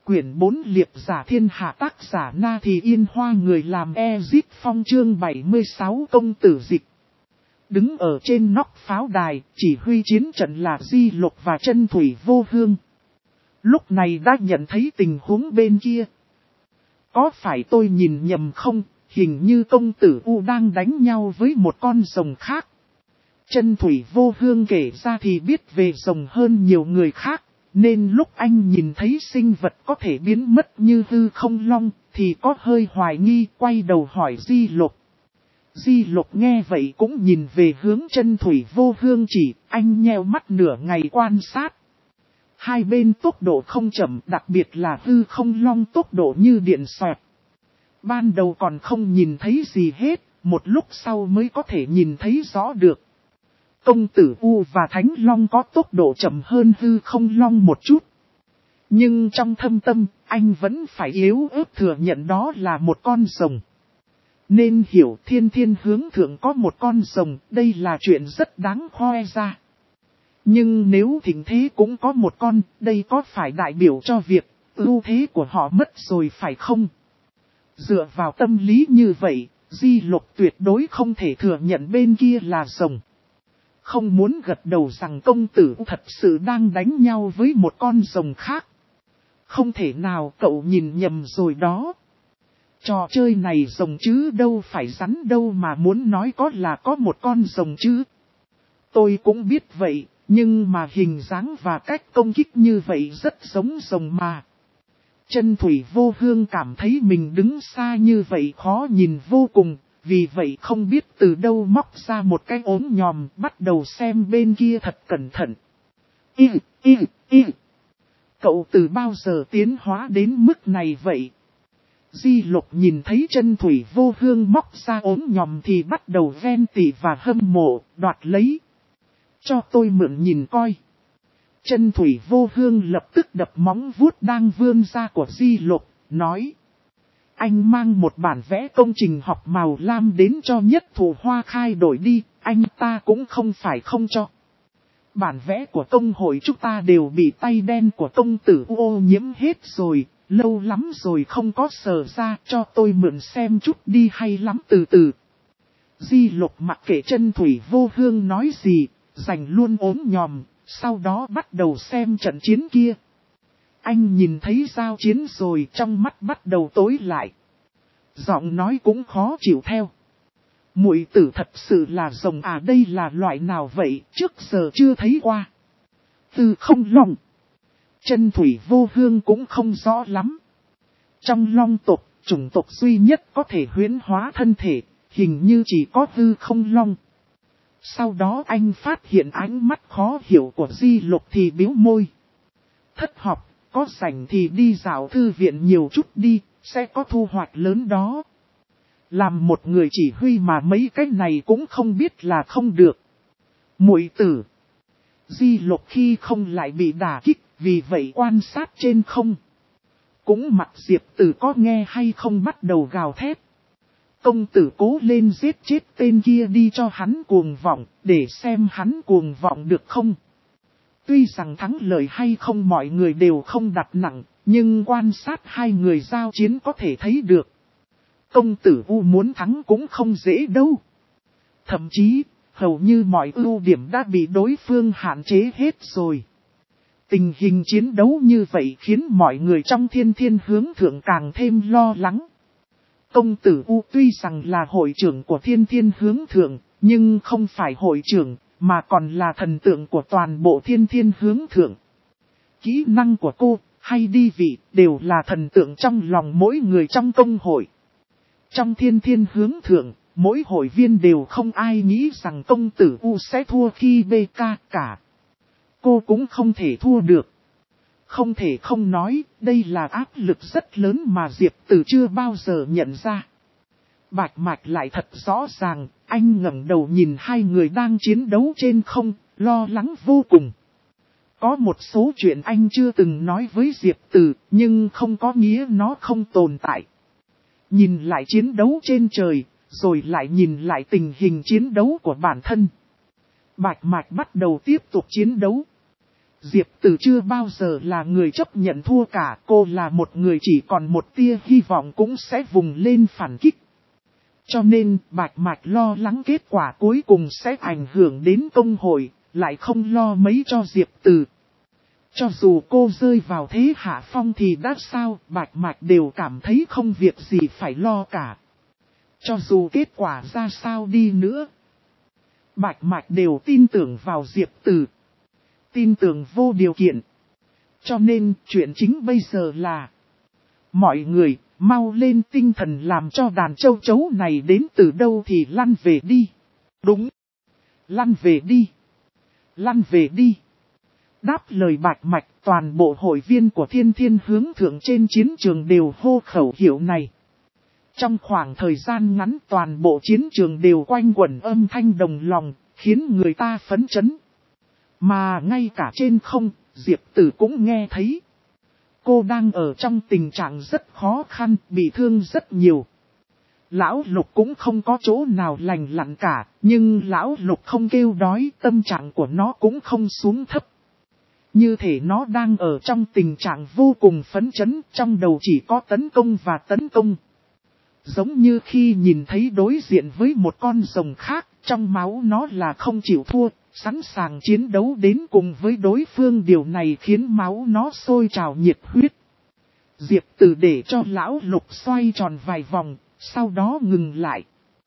Quyển 4 Liệp giả thiên hạ, tác giả Na Thì Yên Hoa, người làm Ezit Phong, chương 76 công tử dịch. Đứng ở trên nóc pháo đài, chỉ huy chiến trận là Di Lộc và Chân Thủy Vô Hương. Lúc này đã nhận thấy tình huống bên kia. Có phải tôi nhìn nhầm không? Hình như công tử U đang đánh nhau với một con rồng khác. Chân Thủy Vô Hương kể ra thì biết về rồng hơn nhiều người khác. Nên lúc anh nhìn thấy sinh vật có thể biến mất như hư không long, thì có hơi hoài nghi, quay đầu hỏi Di Lộc. Di Lộc nghe vậy cũng nhìn về hướng Chân Thủy Vô Hương chỉ, anh nheo mắt nửa ngày quan sát. Hai bên tốc độ không chậm, đặc biệt là hư không long tốc độ như điện xoẹt. Ban đầu còn không nhìn thấy gì hết, một lúc sau mới có thể nhìn thấy rõ được. Công tử U và Thánh Long có tốc độ chậm hơn hư không long một chút. Nhưng trong thâm tâm, anh vẫn phải yếu ớt thừa nhận đó là một con rồng. Nên hiểu thiên thiên hướng thượng có một con rồng, đây là chuyện rất đáng khoe ra. Nhưng nếu thịnh thế cũng có một con, đây có phải đại biểu cho việc ưu thế của họ mất rồi phải không? Dựa vào tâm lý như vậy, Di Lộc tuyệt đối không thể thừa nhận bên kia là rồng. Không muốn gật đầu rằng công tử thật sự đang đánh nhau với một con rồng khác. Không thể nào, cậu nhìn nhầm rồi đó. Trò chơi này rồng chứ đâu phải rắn đâu mà muốn nói có là có một con rồng chứ. Tôi cũng biết vậy, nhưng mà hình dáng và cách công kích như vậy rất giống rồng mà. Chân Thủy Vô Hương cảm thấy mình đứng xa như vậy khó nhìn vô cùng. Vì vậy không biết từ đâu móc ra một cái ốm nhòm, bắt đầu xem bên kia thật cẩn thận. Cậu từ bao giờ tiến hóa đến mức này vậy? Di Lộc nhìn thấy Chân Thủy Vô Hương móc ra ốm nhòm thì bắt đầu ghen tị và hâm mộ, đoạt lấy. Cho tôi mượn nhìn coi. Chân Thủy Vô Hương lập tức đập móng vuốt đang vươn ra của Di Lộc, nói. Anh mang một bản vẽ công trình học màu lam đến cho Nhất Thụ Hoa Khai đổi đi, anh ta cũng không phải không cho. Bản vẽ của công hội chúng ta đều bị tay đen của công tử ô nhiễm hết rồi, lâu lắm rồi không có sờ ra, cho tôi mượn xem chút đi, hay lắm, từ từ. Di Lộc mặc kệ Chân Thủy Vô Hương nói gì, giành luôn ốm nhòm, sau đó bắt đầu xem trận chiến kia. Anh nhìn thấy giao chiến rồi, trong mắt bắt đầu tối lại. Giọng nói cũng khó chịu theo. Muội tử thật sự là rồng à, đây là loại nào vậy, trước giờ chưa thấy qua. Từ không long. Chân Thủy Vô Hương cũng không rõ lắm. Trong long tộc, chủng tộc duy nhất có thể huyễn hóa thân thể, hình như chỉ có Hư Không Long. Sau đó anh phát hiện ánh mắt khó hiểu của Di Lộc thì bĩu môi. Thất học. Có rảnh thì đi dạo thư viện nhiều chút đi, sẽ có thu hoạch lớn đó. Làm một người chỉ huy mà mấy cái này cũng không biết là không được. Muội tử. Di Lộc khi không lại bị đả kích, vì vậy quan sát trên không. Cũng mặc Diệp Tử có nghe hay không bắt đầu gào thét. Công tử cố lên giết chết tên kia đi cho hắn cuồng vọng, để xem hắn cuồng vọng được không. Tuy rằng thắng lợi hay không mọi người đều không đặt nặng, nhưng quan sát hai người giao chiến có thể thấy được. Công tử U muốn thắng cũng không dễ đâu. Thậm chí, hầu như mọi ưu điểm đã bị đối phương hạn chế hết rồi. Tình hình chiến đấu như vậy khiến mọi người trong thiên thiên hướng thượng càng thêm lo lắng. Công tử U tuy rằng là hội trưởng của thiên thiên hướng thượng, nhưng không phải hội trưởng, mà còn là thần tượng của toàn bộ thiên thiên hướng thượng. Kỹ năng của cô, hay đi vị, đều là thần tượng trong lòng mỗi người trong công hội. Trong thiên thiên hướng thượng, mỗi hội viên đều không ai nghĩ rằng công tử U sẽ thua khi BK cả. Cô cũng không thể thua được. Không thể không nói, đây là áp lực rất lớn mà Diệp Tử chưa bao giờ nhận ra. Bạch Mạch lại thật rõ ràng, anh ngẩng đầu nhìn hai người đang chiến đấu trên không, lo lắng vô cùng. Có một số chuyện anh chưa từng nói với Diệp Tử, nhưng không có nghĩa nó không tồn tại. Nhìn lại chiến đấu trên trời, rồi lại nhìn lại tình hình chiến đấu của bản thân. Bạch Mạch bắt đầu tiếp tục chiến đấu. Diệp Từ chưa bao giờ là người chấp nhận thua cả, cô là một người chỉ còn một tia hy vọng cũng sẽ vùng lên phản kích. Cho nên Bạch Mạch lo lắng kết quả cuối cùng sẽ ảnh hưởng đến công hội, lại không lo mấy cho Diệp Từ. Cho dù cô rơi vào thế hạ phong thì đã sao, Bạch Mạch đều cảm thấy không việc gì phải lo cả. Cho dù kết quả ra sao đi nữa, Bạch Mạch đều tin tưởng vào Diệp Từ. Tin tưởng vô điều kiện. Cho nên chuyện chính bây giờ là mọi người mau lên tinh thần làm cho đàn châu chấu này đến từ đâu thì lăn về đi. Đúng. Lăn về đi. Lăn về đi. Đáp lời Bạch Mạch, toàn bộ hội viên của Thiên Thiên hướng thượng trên chiến trường đều hô khẩu hiệu này. Trong khoảng thời gian ngắn toàn bộ chiến trường đều quanh quẩn âm thanh đồng lòng, khiến người ta phấn chấn. Mà ngay cả trên không, Diệp Tử cũng nghe thấy. Cô đang ở trong tình trạng rất khó khăn, bị thương rất nhiều. Lão Lục cũng không có chỗ nào lành lặn cả, nhưng Lão Lục không kêu đói, tâm trạng của nó cũng không xuống thấp. Như thể nó đang ở trong tình trạng vô cùng phấn chấn, trong đầu chỉ có tấn công và tấn công. Giống như khi nhìn thấy đối diện với một con rồng khác, trong máu nó là không chịu thua, sẵn sàng chiến đấu đến cùng với đối phương, điều này khiến máu nó sôi trào nhiệt huyết. Diệp Tử để cho Lão Lục xoay tròn vài vòng, sau đó ngừng lại.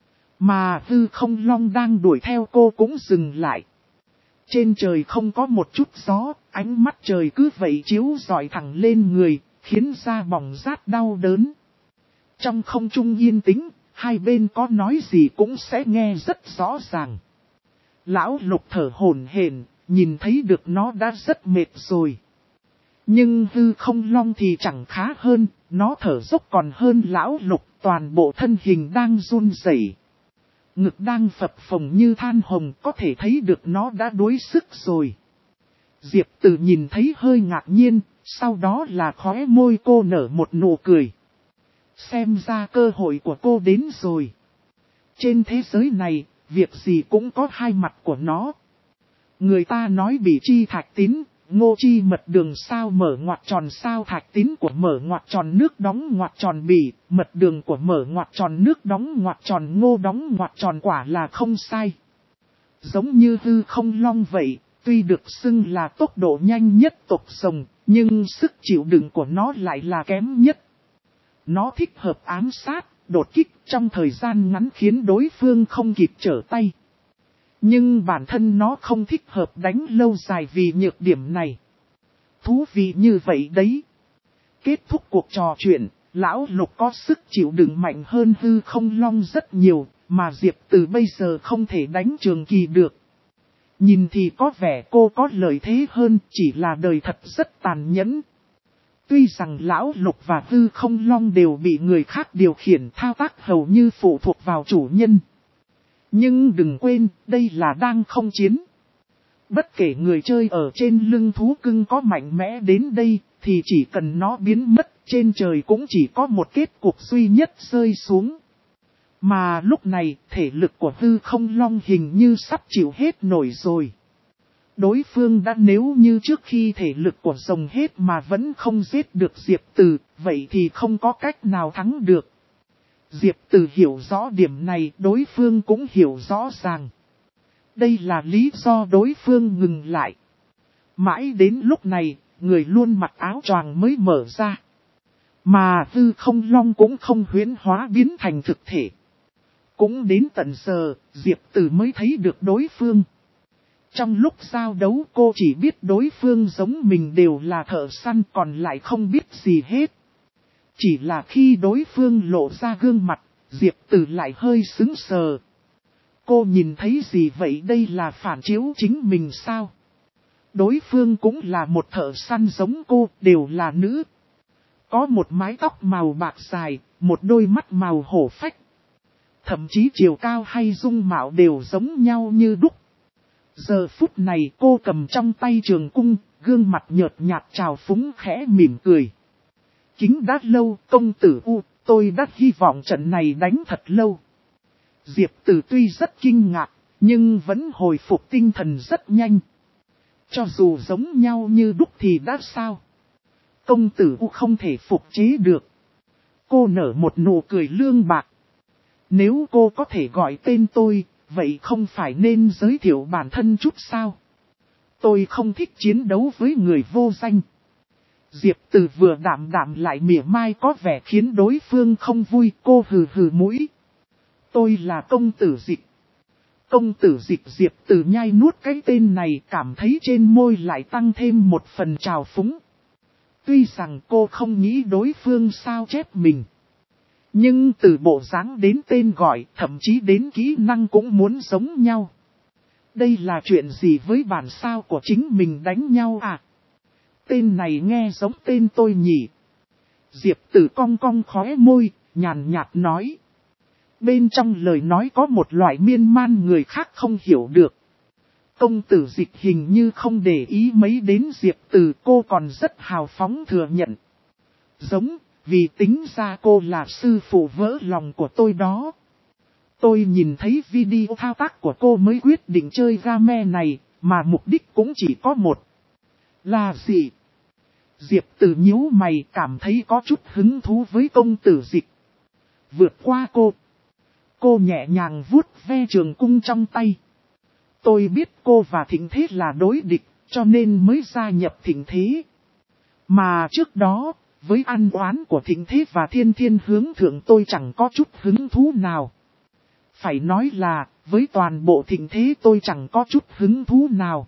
Mà hư không long đang đuổi theo cô cũng dừng lại. Trên trời không có một chút gió, ánh mắt trời cứ vậy chiếu rọi thẳng lên người, khiến da bỏng rát đau đớn. Trong không trung yên tĩnh, hai bên có nói gì cũng sẽ nghe rất rõ ràng. Lão Lục thở hổn hển, nhìn thấy được nó đã rất mệt rồi. Nhưng hư không long thì chẳng khá hơn, nó thở dốc còn hơn Lão Lục, toàn bộ thân hình đang run rẩy, ngực đang phập phồng như than hồng, có thể thấy được nó đã đuối sức rồi. Diệp Tử nhìn thấy hơi ngạc nhiên, sau đó là khóe môi cô nở một nụ cười. Xem ra cơ hội của cô đến rồi. Trên thế giới này, việc gì cũng có hai mặt của nó. Người ta nói Bỉ chi thạch tín, Ngô chi mật đường sao mở ngoặc tròn sao thạch tín của mở ngoặc tròn nước đóng ngoặc tròn Bỉ, mật đường của mở ngoặc tròn nước đóng ngoặc tròn Ngô đóng ngoặc tròn, quả là không sai. Giống như hư không long vậy, tuy được xưng là tốc độ nhanh nhất tộc rồng, nhưng sức chịu đựng của nó lại là kém nhất. Nó thích hợp ám sát, đột kích trong thời gian ngắn khiến đối phương không kịp trở tay. Nhưng bản thân nó không thích hợp đánh lâu dài vì nhược điểm này. Thú vị như vậy đấy. Kết thúc cuộc trò chuyện, Lão Lục có sức chịu đựng mạnh hơn hư không long rất nhiều, mà Diệp Từ bây giờ không thể đánh trường kỳ được. Nhìn thì có vẻ cô có lợi thế hơn, chỉ là đời thật rất tàn nhẫn. Tuy rằng Lão Lục và hư không long đều bị người khác điều khiển, thao tác hầu như phụ thuộc vào chủ nhân. Nhưng đừng quên, đây là đang không chiến. Bất kể người chơi ở trên lưng thú cưng có mạnh mẽ đến đây, thì chỉ cần nó biến mất, trên trời cũng chỉ có một kết cục duy nhất rơi xuống. Mà lúc này, thể lực của hư không long hình như sắp chịu hết nổi rồi. Đối phương đã nếu như trước khi thể lực của rồng hết mà vẫn không giết được Diệp Từ, vậy thì không có cách nào thắng được. Diệp Từ hiểu rõ điểm này, đối phương cũng hiểu rõ ràng. Đây là lý do đối phương ngừng lại. Mãi đến lúc này, người luôn mặc áo choàng mới mở ra. Mà hư không long cũng không huyễn hóa biến thành thực thể. Cũng đến tận giờ, Diệp Từ mới thấy được đối phương. Trong lúc giao đấu cô chỉ biết đối phương giống mình đều là thợ săn, còn lại không biết gì hết. Chỉ là khi đối phương lộ ra gương mặt, Diệp Từ lại hơi sững sờ. Cô nhìn thấy gì vậy, đây là phản chiếu chính mình sao? Đối phương cũng là một thợ săn giống cô, đều là nữ. Có một mái tóc màu bạc dài, một đôi mắt màu hổ phách. Thậm chí chiều cao hay dung mạo đều giống nhau như đúc. Giờ phút này cô cầm trong tay trường cung, gương mặt nhợt nhạt trào phúng khẽ mỉm cười. Kính đã lâu, công tử U, tôi đã hy vọng trận này đánh thật lâu. Diệp Tử tuy rất kinh ngạc, nhưng vẫn hồi phục tinh thần rất nhanh. Cho dù giống nhau như đúc thì đã sao? Công tử U không thể phục chế được. Cô nở một nụ cười lương bạc. Nếu cô có thể gọi tên tôi, vậy không phải nên giới thiệu bản thân chút sao? Tôi không thích chiến đấu với người vô danh. Diệp Từ vừa đạm đạm lại mỉa mai có vẻ khiến đối phương không vui, cô hừ hừ mũi. Tôi là công tử Dịch. Công tử Dịch. Diệp Từ nhai nuốt cái tên này, cảm thấy trên môi lại tăng thêm một phần trào phúng. Tuy rằng cô không nghĩ đối phương sao chép mình. Nhưng từ bộ dáng đến tên gọi, thậm chí đến kỹ năng cũng muốn giống nhau. Đây là chuyện gì với bản sao của chính mình đánh nhau à? Tên này nghe giống tên tôi nhỉ? Diệp Tử cong cong khóe môi, nhàn nhạt nói. Bên trong lời nói có một loại miên man người khác không hiểu được. Công tử Dịch hình như không để ý mấy đến Diệp Tử, cô còn rất hào phóng thừa nhận. Giống, vì tính ra cô là sư phụ vỡ lòng của tôi đó. Tôi nhìn thấy video thao tác của cô mới quyết định chơi game này, mà mục đích cũng chỉ có một. Là gì? Diệp Tử nhíu mày, cảm thấy có chút hứng thú với công tử Dịch. Vượt qua cô. Cô nhẹ nhàng vuốt ve trường cung trong tay. Tôi biết cô và Thịnh Thế là đối địch, cho nên mới gia nhập Thịnh Thế. Mà trước đó, với ăn oán của Thịnh Thế và Thiên Thiên hướng thượng tôi chẳng có chút hứng thú nào. Phải nói là, với toàn bộ Thịnh Thế tôi chẳng có chút hứng thú nào.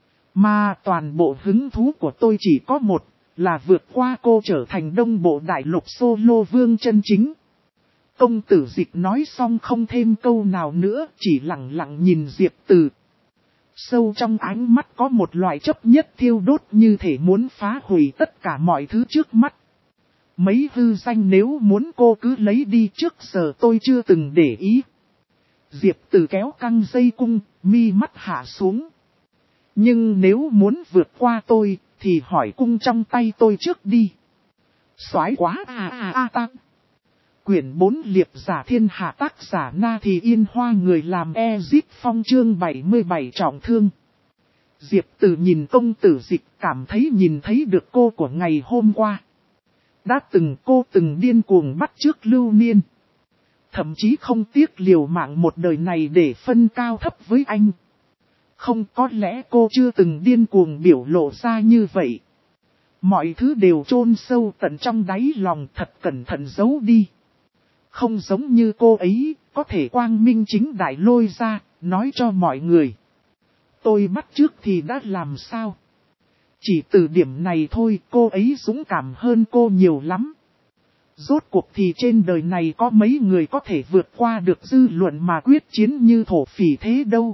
Mà toàn bộ hứng thú của tôi chỉ có một, là vượt qua cô trở thành Đông Bộ Đại Lục solo vương chân chính. Công tử Dịch nói xong không thêm câu nào nữa, chỉ lặng lặng nhìn Diệp Từ. Sâu trong ánh mắt có một loại chấp nhất thiêu đốt như thể muốn phá hủy tất cả mọi thứ trước mắt. Mấy hư danh nếu muốn cô cứ lấy đi, trước giờ tôi chưa từng để ý. Diệp Từ kéo căng dây cung, mi mắt hạ xuống. Nhưng nếu muốn vượt qua tôi, thì hỏi cung trong tay tôi trước đi. Soái quá ta. Quyển 4 liệp giả thiên hạ, tác giả Na Thì Yên Hoa, người làm Ezip Phong, chương 77 trọng thương. Diệp Từ nhìn công tử Dịch, cảm thấy nhìn thấy được cô của ngày hôm qua. Đã cô từng điên cuồng bắt chước Lưu Niên. Thậm chí không tiếc liều mạng một đời này để phân cao thấp với anh. Không, có lẽ cô chưa từng điên cuồng biểu lộ ra như vậy. Mọi thứ đều chôn sâu tận trong đáy lòng, thật cẩn thận giấu đi. Không giống như cô ấy, có thể quang minh chính đại lôi ra, nói cho mọi người. Tôi bắt chước thì đã làm sao? Chỉ từ điểm này thôi, cô ấy dũng cảm hơn cô nhiều lắm. Rốt cuộc thì trên đời này có mấy người có thể vượt qua được dư luận mà quyết chiến như thổ phỉ thế đâu.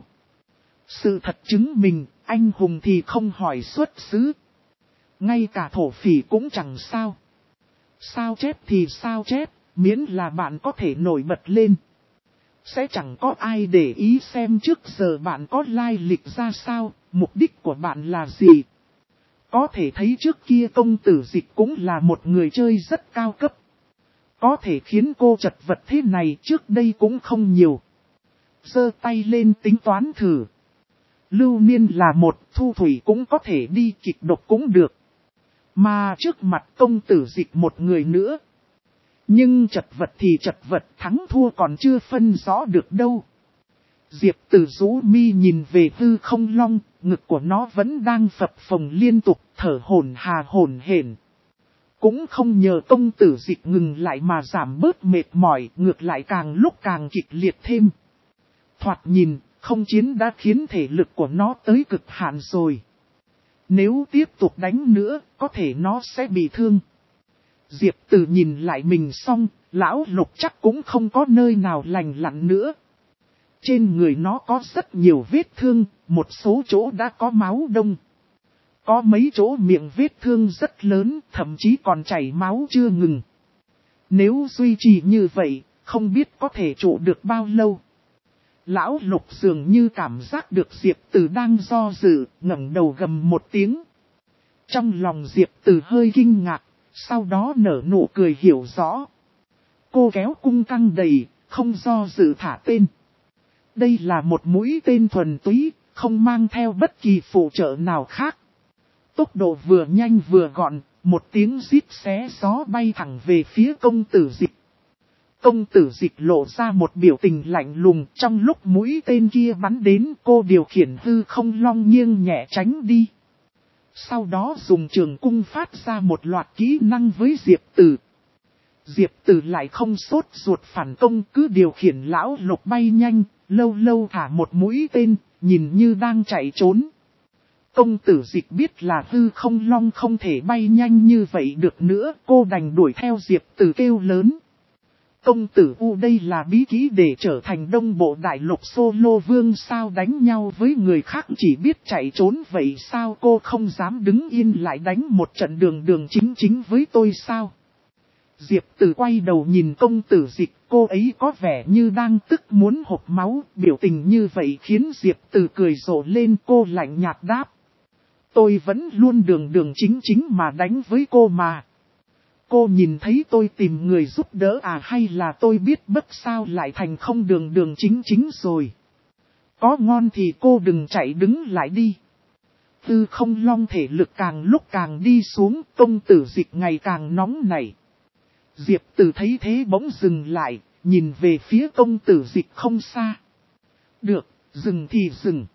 Sự thật chứng minh, anh hùng thì không hỏi xuất xứ. Ngay cả thổ phỉ cũng chẳng sao. Sao chép thì sao chép, miễn là bạn có thể nổi bật lên. Sẽ chẳng có ai để ý xem trước giờ bạn có lai lịch ra sao, mục đích của bạn là gì. Có thể thấy trước kia công tử Dịch cũng là một người chơi rất cao cấp. Có thể khiến cô chật vật thế này trước đây cũng không nhiều. Giơ tay lên tính toán thử. Lưu Niên là một, Thu Thủy cũng có thể đi, kịch độc cũng được. Mà trước mặt công tử Dịch một người nữa. Nhưng chật vật thì chật vật, thắng thua còn chưa phân rõ được đâu. Diệp Từ rũ mi nhìn về hư không long, ngực của nó vẫn đang phập phồng liên tục, thở hổn hển. Cũng không nhờ công tử Dịch ngừng lại mà giảm bớt mệt mỏi, ngược lại càng lúc càng kịch liệt thêm. Thoạt nhìn, không chiến đã khiến thể lực của nó tới cực hạn rồi. Nếu tiếp tục đánh nữa, có thể nó sẽ bị thương. Diệp Từ nhìn lại mình xong, lão Lục chắc cũng không có nơi nào lành lặn nữa. Trên người nó có rất nhiều vết thương, một số chỗ đã có máu đông. Có mấy chỗ miệng vết thương rất lớn, thậm chí còn chảy máu chưa ngừng. Nếu duy trì như vậy, không biết có thể trụ được bao lâu. Lão Lục dường như cảm giác được Diệp Từ đang do dự, ngẩng đầu gầm một tiếng. Trong lòng Diệp Từ hơi kinh ngạc, sau đó nở nụ cười hiểu rõ. Cô kéo cung căng đầy, không do dự thả tên. Đây là một mũi tên thuần túy, không mang theo bất kỳ phụ trợ nào khác. Tốc độ vừa nhanh vừa gọn, một tiếng rít xé gió bay thẳng về phía công tử Dịch. Công tử Dịch lộ ra một biểu tình lạnh lùng, trong lúc mũi tên kia bắn đến, cô điều khiển hư không long nghiêng nhẹ tránh đi. Sau đó dùng trường cung phát ra một loạt kỹ năng với Diệp Tử. Diệp Tử lại không sốt ruột phản công, cứ điều khiển lão lục bay nhanh, lâu lâu thả một mũi tên, nhìn như đang chạy trốn. Công tử Dịch biết là hư không long không thể bay nhanh như vậy được nữa, cô đành đuổi theo Diệp Tử kêu lớn. Công tử U, đây là bí kỹ để trở thành đông bộ đại lục solo vương sao, đánh nhau với người khác chỉ biết chạy trốn vậy sao, cô không dám đứng yên lại đánh một trận đường chính với tôi sao? Diệp Tử quay đầu nhìn công tử Dịch, cô ấy có vẻ như đang tức muốn hộc máu, biểu tình như vậy khiến Diệp Tử cười rộ lên. Cô lạnh nhạt đáp. Tôi vẫn luôn đường chính mà đánh với cô mà. Cô nhìn thấy tôi tìm người giúp đỡ à, hay là tôi biết bấp sao lại thành không đường chính rồi. Có ngon thì cô đừng chạy, đứng lại đi. Hư không long thể lực càng lúc càng đi xuống, công tử Dịch ngày càng nóng nảy. Diệp Tử thấy thế bỗng dừng lại, nhìn về phía công tử Dịch không xa. Được, dừng thì dừng.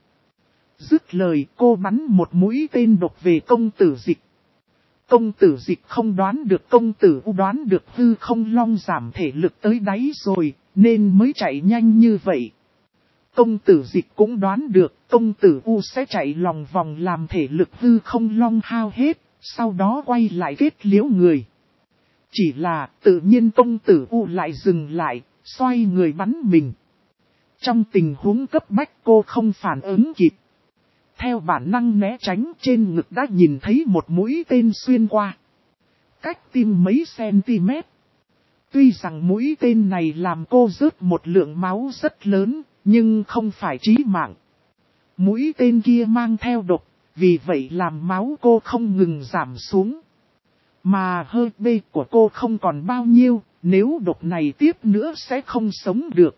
Dứt lời, cô bắn một mũi tên độc về công tử Dịch. Công tử Dịch không đoán được công tử U đoán được hư không long giảm thể lực tới đáy rồi, nên mới chạy nhanh như vậy. Công tử Dịch cũng đoán được công tử U sẽ chạy lòng vòng làm thể lực hư không long hao hết, sau đó quay lại kết liễu người. Chỉ là tự nhiên công tử U lại dừng lại, xoay người bắn mình. Trong tình huống cấp bách cô không phản ứng kịp. Theo bản năng né tránh, trên ngực đã nhìn thấy một mũi tên xuyên qua. Cách tim mấy cm. Tuy rằng mũi tên này làm cô rớt một lượng máu rất lớn, nhưng không phải chí mạng. Mũi tên kia mang theo độc, vì vậy làm máu cô không ngừng giảm xuống. Mà hơi bê của cô không còn bao nhiêu, nếu độc này tiếp nữa sẽ không sống được.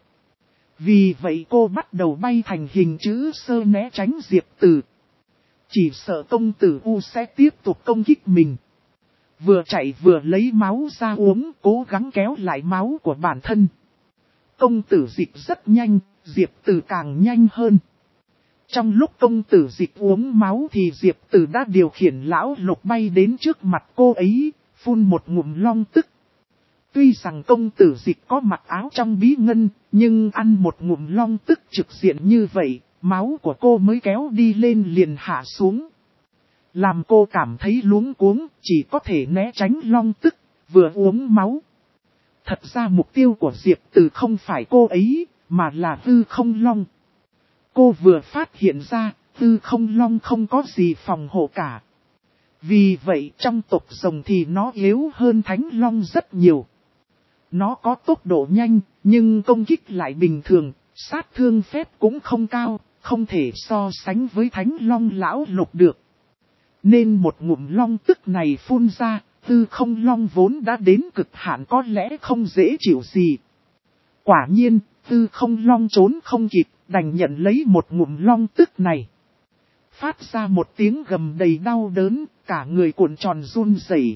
Vì vậy cô bắt đầu bay thành hình chữ sơ né tránh Diệp Tử. Chỉ sợ công tử U sẽ tiếp tục công kích mình. Vừa chạy vừa lấy máu ra uống, cố gắng kéo lại máu của bản thân. Công tử Dịch rất nhanh, Diệp Tử càng nhanh hơn. Trong lúc công tử Dịch uống máu thì Diệp Tử đã điều khiển lão lục bay đến trước mặt cô ấy, phun một ngụm long tức. Tuy rằng công tử Dịch có mặc áo trong bí ngân, nhưng ăn một ngụm long tức trực diện như vậy, máu của cô mới kéo đi lên liền hạ xuống. Làm cô cảm thấy luống cuống, chỉ có thể né tránh long tức, vừa uống máu. Thật ra mục tiêu của Diệp Tử không phải cô ấy, mà là hư không long. Cô vừa phát hiện ra, hư không long không có gì phòng hộ cả. Vì vậy trong tộc rồng thì nó yếu hơn thánh long rất nhiều. Nó có tốc độ nhanh, nhưng công kích lại bình thường, sát thương phép cũng không cao, không thể so sánh với thánh long lão lục được. Nên một ngụm long tức này phun ra, hư không long vốn đã đến cực hạn có lẽ không dễ chịu gì. Quả nhiên, hư không long trốn không kịp, đành nhận lấy một ngụm long tức này. Phát ra một tiếng gầm đầy đau đớn, cả người cuộn tròn run rẩy.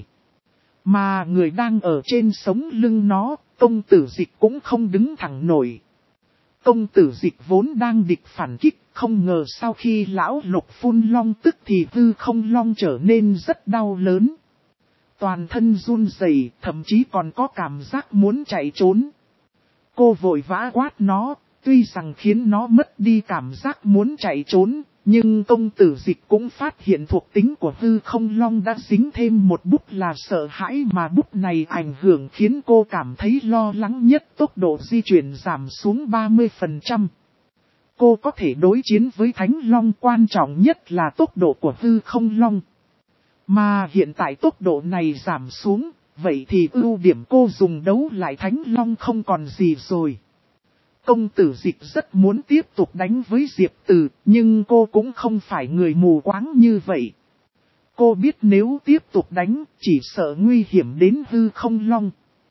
Mà người đang ở trên sống lưng nó, công tử Dịch cũng không đứng thẳng nổi. Công tử Dịch vốn đang địch phản kích, không ngờ sau khi lão lục phun long tức thì hư không long trở nên rất đau lớn. Toàn thân run rẩy, thậm chí còn có cảm giác muốn chạy trốn. Cô vội vã quát nó, tuy rằng khiến nó mất đi cảm giác muốn chạy trốn, nhưng công tử Dịch cũng phát hiện thuộc tính của hư không long đã dính thêm một bút là sợ hãi, mà bút này ảnh hưởng khiến cô cảm thấy lo lắng nhất, tốc độ di chuyển giảm xuống 30%. Cô có thể đối chiến với thánh long, quan trọng nhất là tốc độ của hư không long. Mà hiện tại tốc độ này giảm xuống, vậy thì ưu điểm cô dùng đấu lại thánh long không còn gì rồi. Công tử Dịch rất muốn tiếp tục đánh với Diệp Tử, nhưng cô cũng không phải người mù quáng như vậy. Cô biết nếu tiếp tục đánh, chỉ sợ nguy hiểm đến hư không long.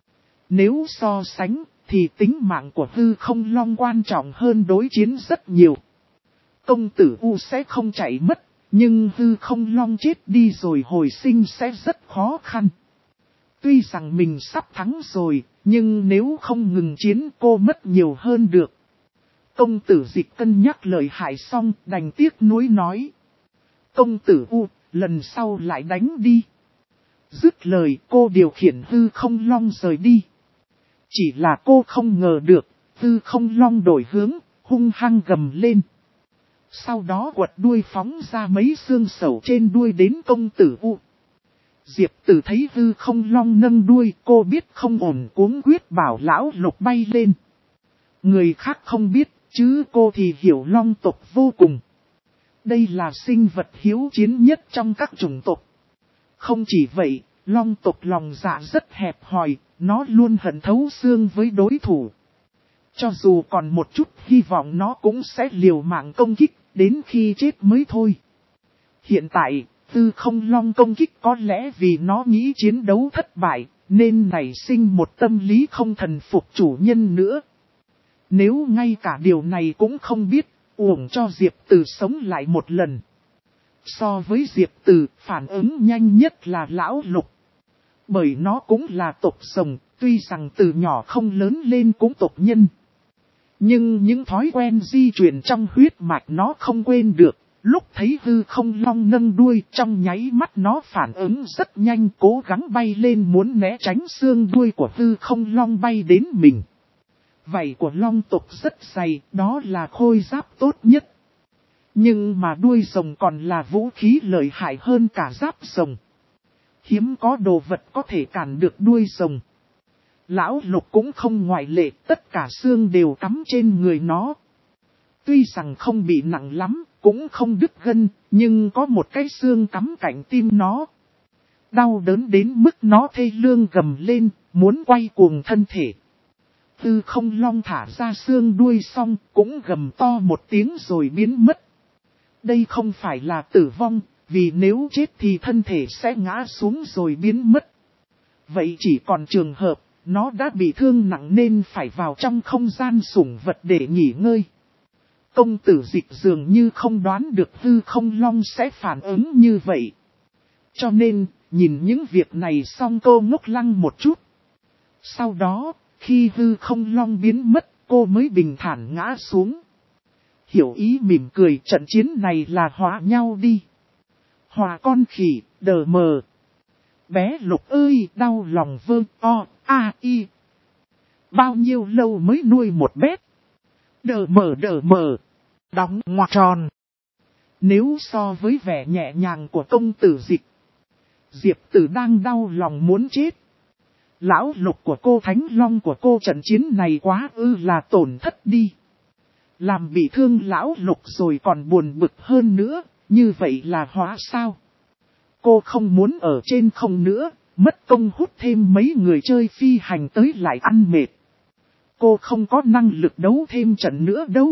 Nếu so sánh, thì tính mạng của hư không long quan trọng hơn đối chiến rất nhiều. Công tử U sẽ không chạy mất, nhưng hư không long chết đi rồi hồi sinh sẽ rất khó khăn. Tuy rằng mình sắp thắng rồi, nhưng nếu không ngừng chiến cô mất nhiều hơn được. Công tử Dịch cân nhắc lời hại xong đành tiếc nuối nói. Công tử U, lần sau lại đánh đi. Dứt lời cô điều khiển hư không long rời đi. Chỉ là cô không ngờ được, hư không long đổi hướng, hung hăng gầm lên. Sau đó quật đuôi phóng ra mấy xương sẩu trên đuôi đến công tử U. Diệp Tử thấy hư không long nâng đuôi, cô biết không ổn cuống quyết bảo lão Lục bay lên. Người khác không biết, chứ cô thì hiểu long tộc vô cùng. Đây là sinh vật hiếu chiến nhất trong các chủng tộc. Không chỉ vậy, long tộc lòng dạ rất hẹp hòi, nó luôn hận thấu xương với đối thủ. Cho dù còn một chút hy vọng nó cũng sẽ liều mạng công kích, đến khi chết mới thôi. Hiện tại, hư không long công kích có lẽ vì nó nghĩ chiến đấu thất bại, nên nảy sinh một tâm lý không thần phục chủ nhân nữa. Nếu ngay cả điều này cũng không biết, uổng cho Diệp Tử sống lại một lần. So với Diệp Tử, phản ứng nhanh nhất là lão Lục. Bởi nó cũng là tộc rồng, tuy rằng từ nhỏ không lớn lên cũng tộc nhân. Nhưng những thói quen di chuyển trong huyết mạch nó không quên được. Lúc thấy hư không long nâng đuôi trong nháy mắt nó phản ứng rất nhanh, cố gắng bay lên muốn né tránh xương đuôi của hư không long bay đến mình. Vảy của long tộc rất dày, đó là khôi giáp tốt nhất. Nhưng mà đuôi rồng còn là vũ khí lợi hại hơn cả giáp rồng. Hiếm có đồ vật có thể cản được đuôi rồng. Lão Lục cũng không ngoại lệ, tất cả xương đều cắm trên người nó. Tuy rằng không bị nặng lắm, cũng không đứt gân, nhưng có một cái xương cắm cạnh tim nó. Đau đớn đến mức nó thê lương gầm lên, muốn quay cuồng thân thể. Hư không long thả ra xương đuôi xong, cũng gầm to một tiếng rồi biến mất. Đây không phải là tử vong, vì nếu chết thì thân thể sẽ ngã xuống rồi biến mất. Vậy chỉ còn trường hợp, nó đã bị thương nặng nên phải vào trong không gian sủng vật để nghỉ ngơi. Công tử Dịch dường như không đoán được hư không long sẽ phản ứng như vậy. Cho nên, nhìn những việc này xong cô ngốc lăng một chút. Sau đó, khi hư không long biến mất, cô mới bình thản ngã xuống. Hiểu ý mỉm cười, trận chiến này là hòa nhau đi. Hòa con khỉ, đờ mờ. Bé Lục ơi, đau lòng vơ o, a i. Bao nhiêu lâu mới nuôi một bé? Đờ mờ. Đóng ngoặc tròn. Nếu so với vẻ nhẹ nhàng của công tử Dịch, Diệp Tử đang đau lòng muốn chết. Lão Lục của cô, Thánh Long của cô, trận chiến này quá là tổn thất đi. Làm bị thương lão Lục rồi còn buồn bực hơn nữa, như vậy là hóa sao? Cô không muốn ở trên không nữa, mất công hút thêm mấy người chơi phi hành tới lại ăn mệt. Cô không có năng lực đấu thêm trận nữa đâu.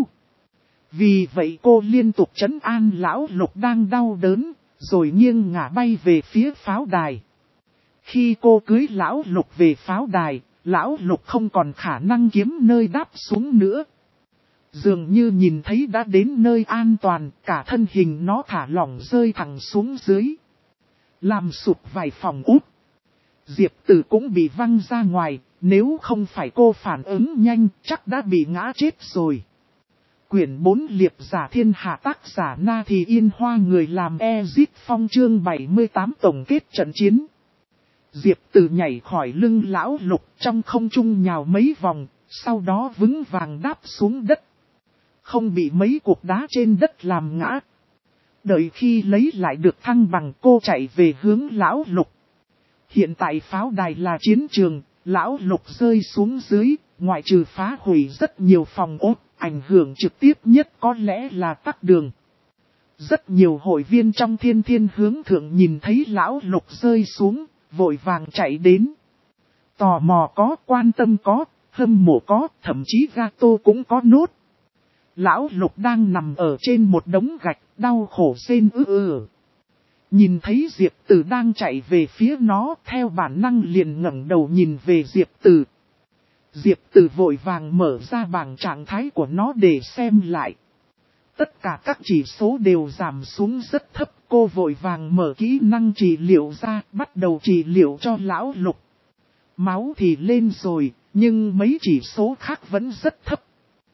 Vì vậy cô liên tục trấn an lão Lục đang đau đớn, rồi nghiêng ngả bay về phía pháo đài. Khi cô cưới lão Lục về pháo đài, lão Lục không còn khả năng kiếm nơi đáp xuống nữa. Dường như nhìn thấy đã đến nơi an toàn, cả thân hình nó thả lỏng rơi thẳng xuống dưới. Làm sụp vài phòng úp. Diệp Tử cũng bị văng ra ngoài, nếu không phải cô phản ứng nhanh chắc đã bị ngã chết rồi. Quyển 4 Liệp giả thiên hạ, tác giả Na Thì Yên Hoa, người làm Ezit Phong, chương 78 tổng kết trận chiến. Diệp Tử nhảy khỏi lưng lão Lục trong không trung nhào mấy vòng, sau đó vững vàng đáp xuống đất. Không bị mấy cục đá trên đất làm ngã. Đợi khi lấy lại được thăng bằng, cô chạy về hướng lão Lục. Hiện tại pháo đài là chiến trường, lão Lục rơi xuống dưới, ngoại trừ phá hủy rất nhiều phòng ốt, ảnh hưởng trực tiếp nhất có lẽ là tắc đường. Rất nhiều hội viên trong Thiên Thiên Hướng Thượng nhìn thấy lão Lục rơi xuống, vội vàng chạy đến. Tò mò có, quan tâm có, hâm mộ có, thậm chí gato cũng có nốt. Lão Lục đang nằm ở trên một đống gạch, đau khổ rên ư. Nhìn thấy Diệp Tử đang chạy về phía nó, theo bản năng liền ngẩng đầu nhìn về Diệp Tử. Diệp Tử vội vàng mở ra bảng trạng thái của nó để xem lại. Tất cả các chỉ số đều giảm xuống rất thấp, cô vội vàng mở kỹ năng trị liệu ra, bắt đầu trị liệu cho lão Lục. Máu thì lên rồi, nhưng mấy chỉ số khác vẫn rất thấp.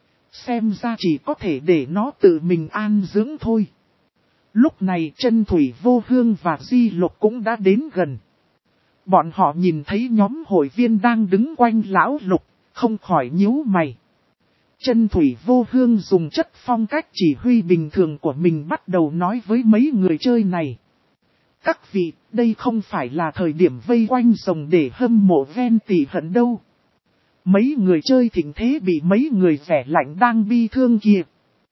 Xem ra chỉ có thể để nó tự mình an dưỡng thôi. Lúc này Chân Thủy Vô Hương và Di Lục cũng đã đến gần. Bọn họ nhìn thấy nhóm hội viên đang đứng quanh lão Lục, không khỏi nhíu mày. Chân Thủy Vô Hương dùng chất phong cách chỉ huy bình thường của mình bắt đầu nói với mấy người chơi này. Các vị, đây không phải là thời điểm vây quanh rồng để hâm mộ ven tỉ hận đâu. Mấy người chơi thịnh thế bị mấy người vẻ lạnh đang bi thương kìa.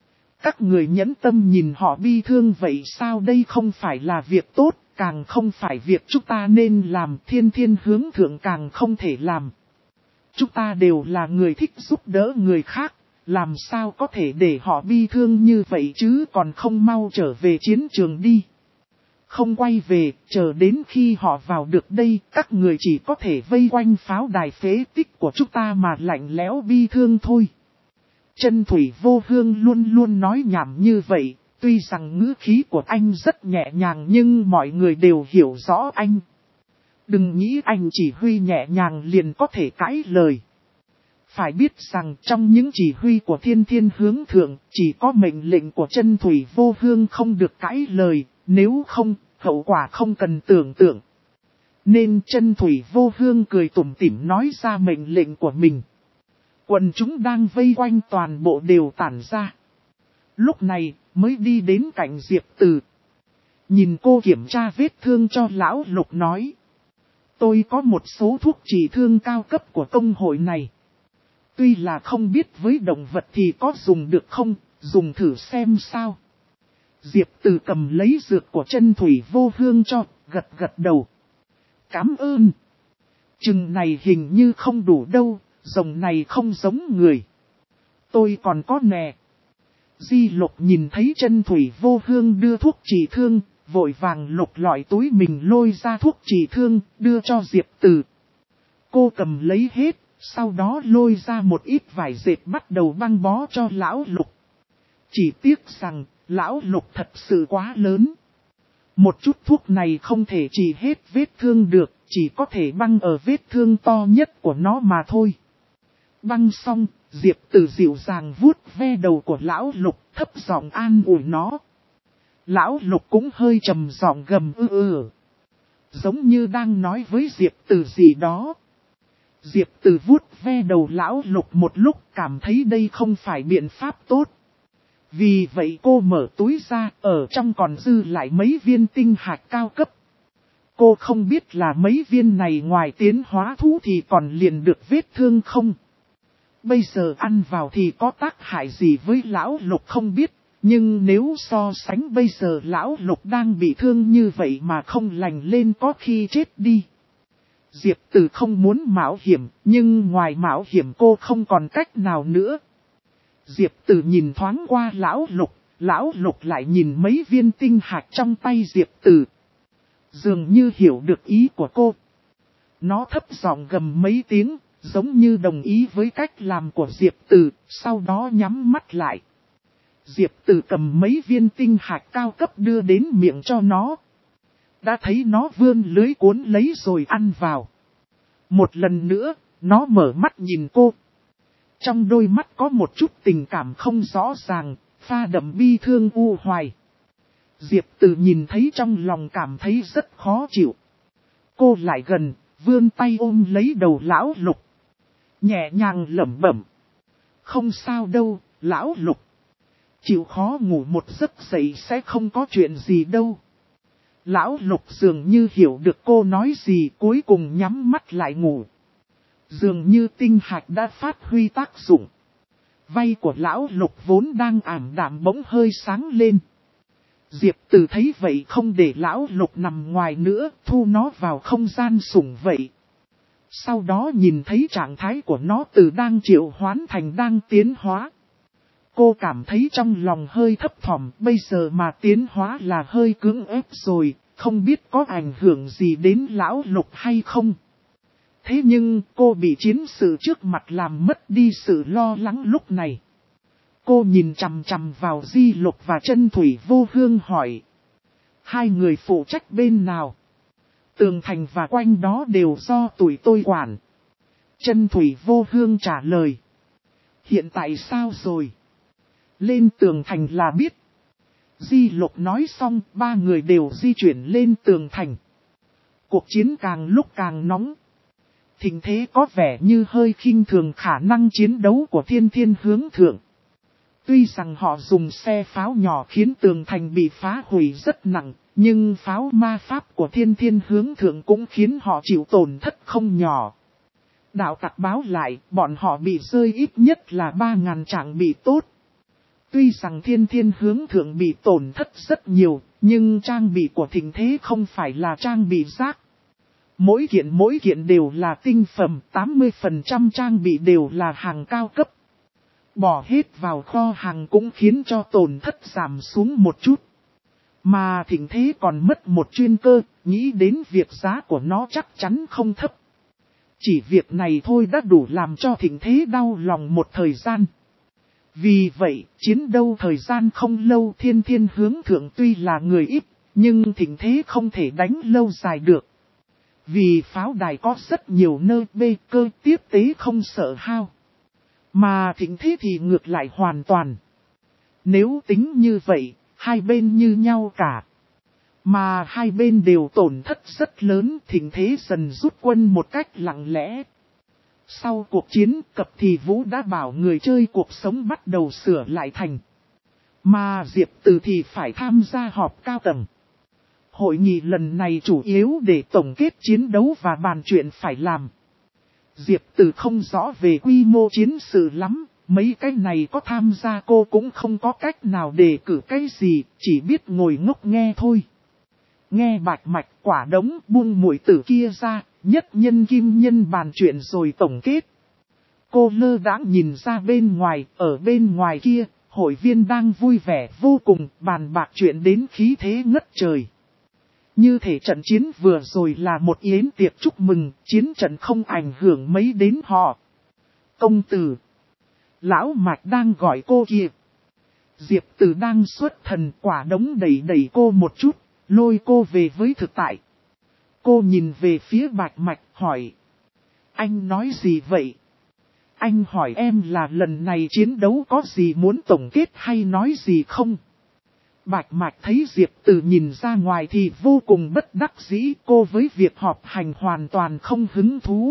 Các người nhẫn tâm nhìn họ bi thương vậy sao, đây không phải là việc tốt, càng không phải việc chúng ta nên làm, thiên thiên hướng thượng càng không thể làm. Chúng ta đều là người thích giúp đỡ người khác, làm sao có thể để họ bi thương như vậy chứ, còn không mau trở về chiến trường đi. Không quay về, chờ đến khi họ vào được đây, các người chỉ có thể vây quanh pháo đài phế tích của chúng ta mà lạnh lẽo bi thương thôi. Chân Thủy Vô Hương luôn luôn nói nhảm như vậy, tuy rằng ngữ khí của anh rất nhẹ nhàng nhưng mọi người đều hiểu rõ anh. Đừng nghĩ anh chỉ huy nhẹ nhàng liền có thể cãi lời. Phải biết rằng trong những chỉ huy của thiên thiên hướng thượng, chỉ có mệnh lệnh của Chân Thủy Vô Hương không được cãi lời, nếu không, hậu quả không cần tưởng tượng. Nên Chân Thủy Vô Hương cười tủm tỉm nói ra mệnh lệnh của mình. Quần chúng đang vây quanh toàn bộ đều tản ra. Lúc này mới đi đến cạnh Diệp Từ. Nhìn cô kiểm tra vết thương cho lão Lục nói. Tôi có một số thuốc trị thương cao cấp của công hội này. Tuy là không biết với động vật thì có dùng được không, dùng thử xem sao. Diệp Từ cầm lấy dược của Chân Thủy Vô Hương cho, gật gật đầu. Cảm ơn. Chừng này hình như không đủ đâu, rồng này không giống người. Tôi còn có nè. Di Lục nhìn thấy Chân Thủy Vô Hương đưa thuốc trị thương, vội vàng lục lọi túi mình lôi ra thuốc trị thương, đưa cho Diệp Từ. Cô cầm lấy hết, sau đó lôi ra một ít vải dệt bắt đầu băng bó cho lão Lục. Chỉ tiếc rằng, lão Lục thật sự quá lớn. Một chút thuốc này không thể trị hết vết thương được, chỉ có thể băng ở vết thương to nhất của nó mà thôi. Băng xong, Diệp Từ dịu dàng vuốt ve đầu của lão Lục, thấp giọng an ủi nó. Lão Lục cũng hơi trầm giọng gầm giống như đang nói với Diệp Từ gì đó. Diệp Từ vuốt ve đầu lão Lục một lúc cảm thấy đây không phải biện pháp tốt. Vì vậy cô mở túi ra, ở trong còn dư lại mấy viên tinh hạch cao cấp. Cô không biết là mấy viên này ngoài tiến hóa thú thì còn liền được vết thương không. Bây giờ ăn vào thì có tác hại gì với lão Lục không biết. Nhưng nếu so sánh bây giờ lão Lục đang bị thương như vậy mà không lành lên có khi chết đi. Diệp Từ không muốn mạo hiểm, nhưng ngoài mạo hiểm cô không còn cách nào nữa. Diệp Từ nhìn thoáng qua lão Lục lại nhìn mấy viên tinh hạch trong tay Diệp Từ. Dường như hiểu được ý của cô. Nó thấp giọng gầm mấy tiếng, giống như đồng ý với cách làm của Diệp Từ, sau đó nhắm mắt lại. Diệp Từ cầm mấy viên tinh hạch cao cấp đưa đến miệng cho nó. Đã thấy nó vươn lưới cuốn lấy rồi ăn vào. Một lần nữa, nó mở mắt nhìn cô. Trong đôi mắt có một chút tình cảm không rõ ràng, pha đậm bi thương u hoài. Diệp Từ nhìn thấy trong lòng cảm thấy rất khó chịu. Cô lại gần, vươn tay ôm lấy đầu lão Lục. Nhẹ nhàng lẩm bẩm. Không sao đâu, lão Lục. Chịu khó ngủ một giấc dậy sẽ không có chuyện gì đâu. Lão Lục dường như hiểu được cô nói gì, cuối cùng nhắm mắt lại ngủ. Dường như tinh hạch đã phát huy tác dụng. Vai của lão Lục vốn đang ảm đạm bỗng hơi sáng lên. Diệp Từ thấy vậy không để lão Lục nằm ngoài nữa, thu nó vào không gian sủng vậy. Sau đó nhìn thấy trạng thái của nó từ đang triệu hoán thành đang tiến hóa. Cô cảm thấy trong lòng hơi thấp thỏm, bây giờ mà tiến hóa là hơi cưỡng ép rồi, không biết có ảnh hưởng gì đến lão Lục hay không. Thế nhưng cô bị chiến sự trước mặt làm mất đi sự lo lắng lúc này. Cô nhìn chằm chằm vào Di Lục và Chân Thủy Vô Hương hỏi. Hai người phụ trách bên nào? Tường thành và quanh đó đều do tụi tôi quản. Chân Thủy Vô Hương trả lời. Hiện tại sao rồi? Lên tường thành là biết. Di Lục nói xong, ba người đều di chuyển lên tường thành. Cuộc chiến càng lúc càng nóng. Tình thế có vẻ như hơi khinh thường khả năng chiến đấu của Thiên Thiên Hướng Thượng. Tuy rằng họ dùng xe pháo nhỏ khiến tường thành bị phá hủy rất nặng, nhưng pháo ma pháp của Thiên Thiên Hướng Thượng cũng khiến họ chịu tổn thất không nhỏ. Đạo tặc báo lại, bọn họ bị rơi ít nhất là 3.000 trang bị tốt. Tuy rằng Thiên Thiên Hướng Thượng bị tổn thất rất nhiều, nhưng trang bị của thịnh thế không phải là trang bị rác. Mỗi kiện đều là tinh phẩm, 80% trang bị đều là hàng cao cấp. Bỏ hết vào kho hàng cũng khiến cho tổn thất giảm xuống một chút. Mà thịnh thế còn mất một chuyên cơ, nghĩ đến việc giá của nó chắc chắn không thấp. Chỉ việc này thôi đã đủ làm cho thịnh thế đau lòng một thời gian. Vì vậy, chiến đấu thời gian không lâu Thiên Thiên Hướng Thượng tuy là người ít, nhưng thịnh thế không thể đánh lâu dài được. Vì pháo đài có rất nhiều nơi bê cơ tiếp tế không sợ hao. Mà thịnh thế thì ngược lại hoàn toàn. Nếu tính như vậy, hai bên như nhau cả. Mà hai bên đều tổn thất rất lớn, thịnh thế dần rút quân một cách lặng lẽ. Sau cuộc chiến, Cập Thì Vũ đã bảo người chơi cuộc sống bắt đầu sửa lại thành. Mà Diệp Từ thì phải tham gia họp cao tầng. Hội nghị lần này chủ yếu để tổng kết chiến đấu và bàn chuyện phải làm. Diệp Từ không rõ về quy mô chiến sự lắm, mấy cái này có tham gia cô cũng không có cách nào đề cử cái gì, chỉ biết ngồi ngốc nghe thôi. Nghe Bạch Mạch Quả Đống buông mũi tử kia ra, nhất nhân kim nhân bàn chuyện rồi tổng kết. Cô lơ đãng nhìn ra bên ngoài, ở bên ngoài kia, hội viên đang vui vẻ vô cùng, bàn bạc chuyện đến khí thế ngất trời. Như thể trận chiến vừa rồi là một yến tiệc chúc mừng, chiến trận không ảnh hưởng mấy đến họ. Công tử, Lão Mạch đang gọi cô kìa. Diệp Từ đang xuất thần, Quả Đống đẩy cô một chút, lôi cô về với thực tại. Cô nhìn về phía Bạch Mạch hỏi. Anh nói gì vậy? Anh hỏi em là lần này chiến đấu có gì muốn tổng kết hay nói gì không? Bạch Mạch thấy Diệp Từ nhìn ra ngoài thì vô cùng bất đắc dĩ, cô với việc họp hành hoàn toàn không hứng thú.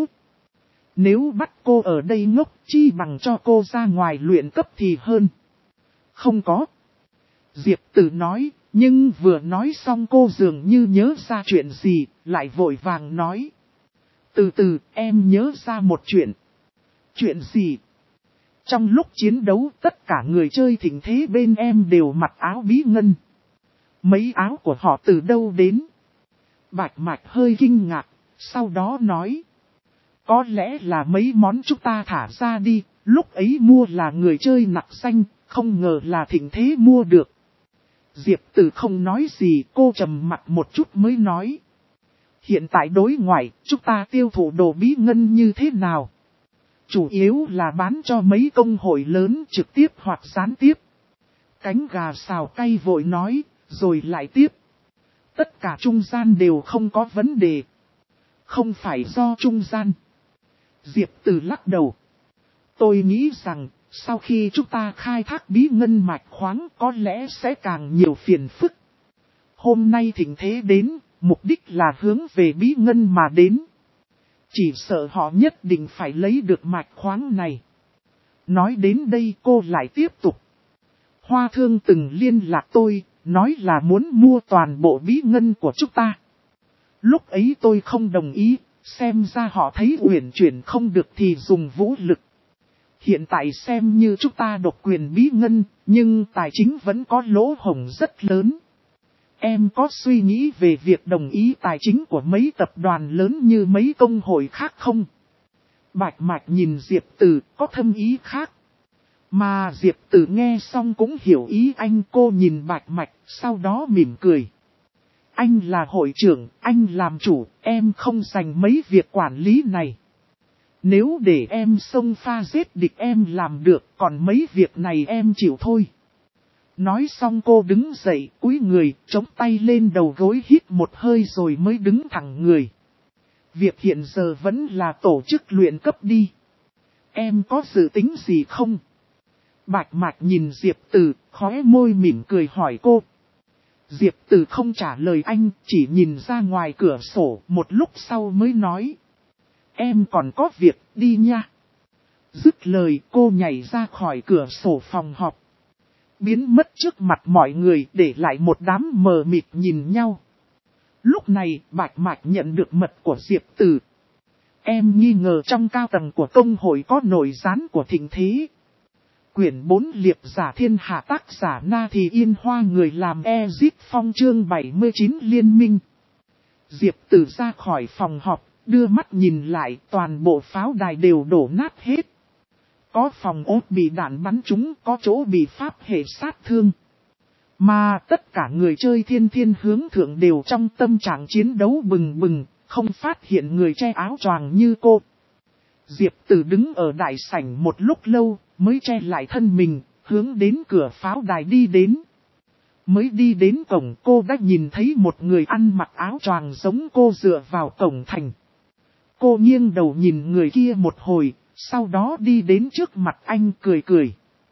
Nếu bắt cô ở đây ngốc chi bằng cho cô ra ngoài luyện cấp thì hơn. Không có. Diệp Từ nói, nhưng vừa nói xong cô dường như nhớ ra chuyện gì, lại vội vàng nói. Từ từ, em nhớ ra một chuyện. Chuyện gì? Trong lúc chiến đấu tất cả người chơi thịnh thế bên em đều mặc áo bí ngân. Mấy áo của họ từ đâu đến? Bạch Mạch hơi kinh ngạc, sau đó nói. Có lẽ là mấy món chúng ta thả ra đi, lúc ấy mua là người chơi nặc xanh, không ngờ là thịnh thế mua được. Diệp Từ không nói gì, cô trầm mặt một chút mới nói. Hiện tại đối ngoại, chúng ta tiêu thụ đồ bí ngân như thế nào? Chủ yếu là bán cho mấy công hội lớn trực tiếp hoặc gián tiếp. Cánh gà xào cay vội nói, rồi lại tiếp. Tất cả trung gian đều không có vấn đề. Không phải do trung gian. Diệp Từ lắc đầu. Tôi nghĩ rằng, sau khi chúng ta khai thác bí ngân mạch khoáng có lẽ sẽ càng nhiều phiền phức. Hôm nay thịnh thế đến, mục đích là hướng về bí ngân mà đến. Chỉ sợ họ nhất định phải lấy được mạch khoáng này. Nói đến đây cô lại tiếp tục. Hoa Thương từng liên lạc tôi, nói là muốn mua toàn bộ bí ngân của chúng ta. Lúc ấy tôi không đồng ý, xem ra họ thấy uyển chuyển không được thì dùng vũ lực. Hiện tại xem như chúng ta độc quyền bí ngân, nhưng tài chính vẫn có lỗ hổng rất lớn. Em có suy nghĩ về việc đồng ý tài chính của mấy tập đoàn lớn như mấy công hội khác không? Bạch Mạch nhìn Diệp Từ có thâm ý khác. Mà Diệp Từ nghe xong cũng hiểu ý anh, cô nhìn Bạch Mạch, sau đó mỉm cười. Anh là hội trưởng, anh làm chủ, em không dành mấy việc quản lý này. Nếu để em xông pha giết địch em làm được, còn mấy việc này em chịu thôi. Nói xong cô đứng dậy, cúi người, chống tay lên đầu gối hít một hơi rồi mới đứng thẳng người. Việc hiện giờ vẫn là tổ chức luyện cấp đi. Em có dự tính gì không? Bạch Mạch nhìn Diệp Tử, khóe môi mỉm cười hỏi cô. Diệp Tử không trả lời anh, chỉ nhìn ra ngoài cửa sổ, một lúc sau mới nói. Em còn có việc, đi nha. Dứt lời cô nhảy ra khỏi cửa sổ phòng họp. Biến mất trước mặt mọi người, để lại một đám mờ mịt nhìn nhau. Lúc này Bạch Mạch nhận được mật của Diệp Tử. Em nghi ngờ trong cao tầng của công hội có nội gián của Thịnh Thế. Quyển 4 liệp giả thiên hạ, tác giả Na Thì Yên Hoa, người làm Ezit Phong, chương 79 liên minh. Diệp Tử ra khỏi phòng họp, đưa mắt nhìn lại, toàn bộ pháo đài đều đổ nát hết. Có phòng ốt bị đạn bắn trúng, có chỗ bị pháp hệ sát thương. Mà tất cả người chơi thiên thiên hướng thượng đều trong tâm trạng chiến đấu bừng bừng, không phát hiện người che áo choàng như cô. Diệp Tử đứng ở đại sảnh một lúc lâu, mới che lại thân mình, hướng đến cửa pháo đài đi đến. Mới đi đến cổng, cô đã nhìn thấy một người ăn mặc áo choàng giống cô dựa vào cổng thành. Cô nghiêng đầu nhìn người kia một hồi, sau đó đi đến trước mặt anh cười cười.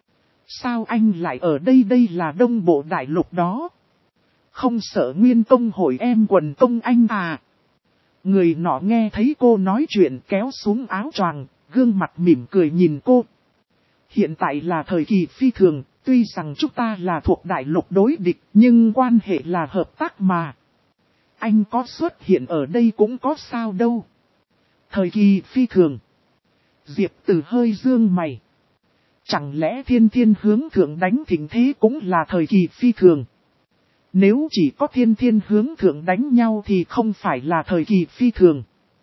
Sao anh lại ở đây, đây là Đông Bộ Đại Lục đó? Không sợ Nguyên Công hội em quần công anh à? Người nọ nghe thấy cô nói chuyện kéo xuống áo choàng, gương mặt mỉm cười nhìn cô. Hiện tại là thời kỳ phi thường, tuy rằng chúng ta là thuộc đại lục đối địch, nhưng quan hệ là hợp tác mà. Anh có xuất hiện ở đây cũng có sao đâu. Thời kỳ phi thường. Diệp Tử hơi dương mày. Chẳng lẽ thiên thiên hướng thượng đánh Thịnh Thế cũng là thời kỳ phi thường? Nếu chỉ có thiên thiên hướng thượng đánh nhau thì không phải là thời kỳ phi thường.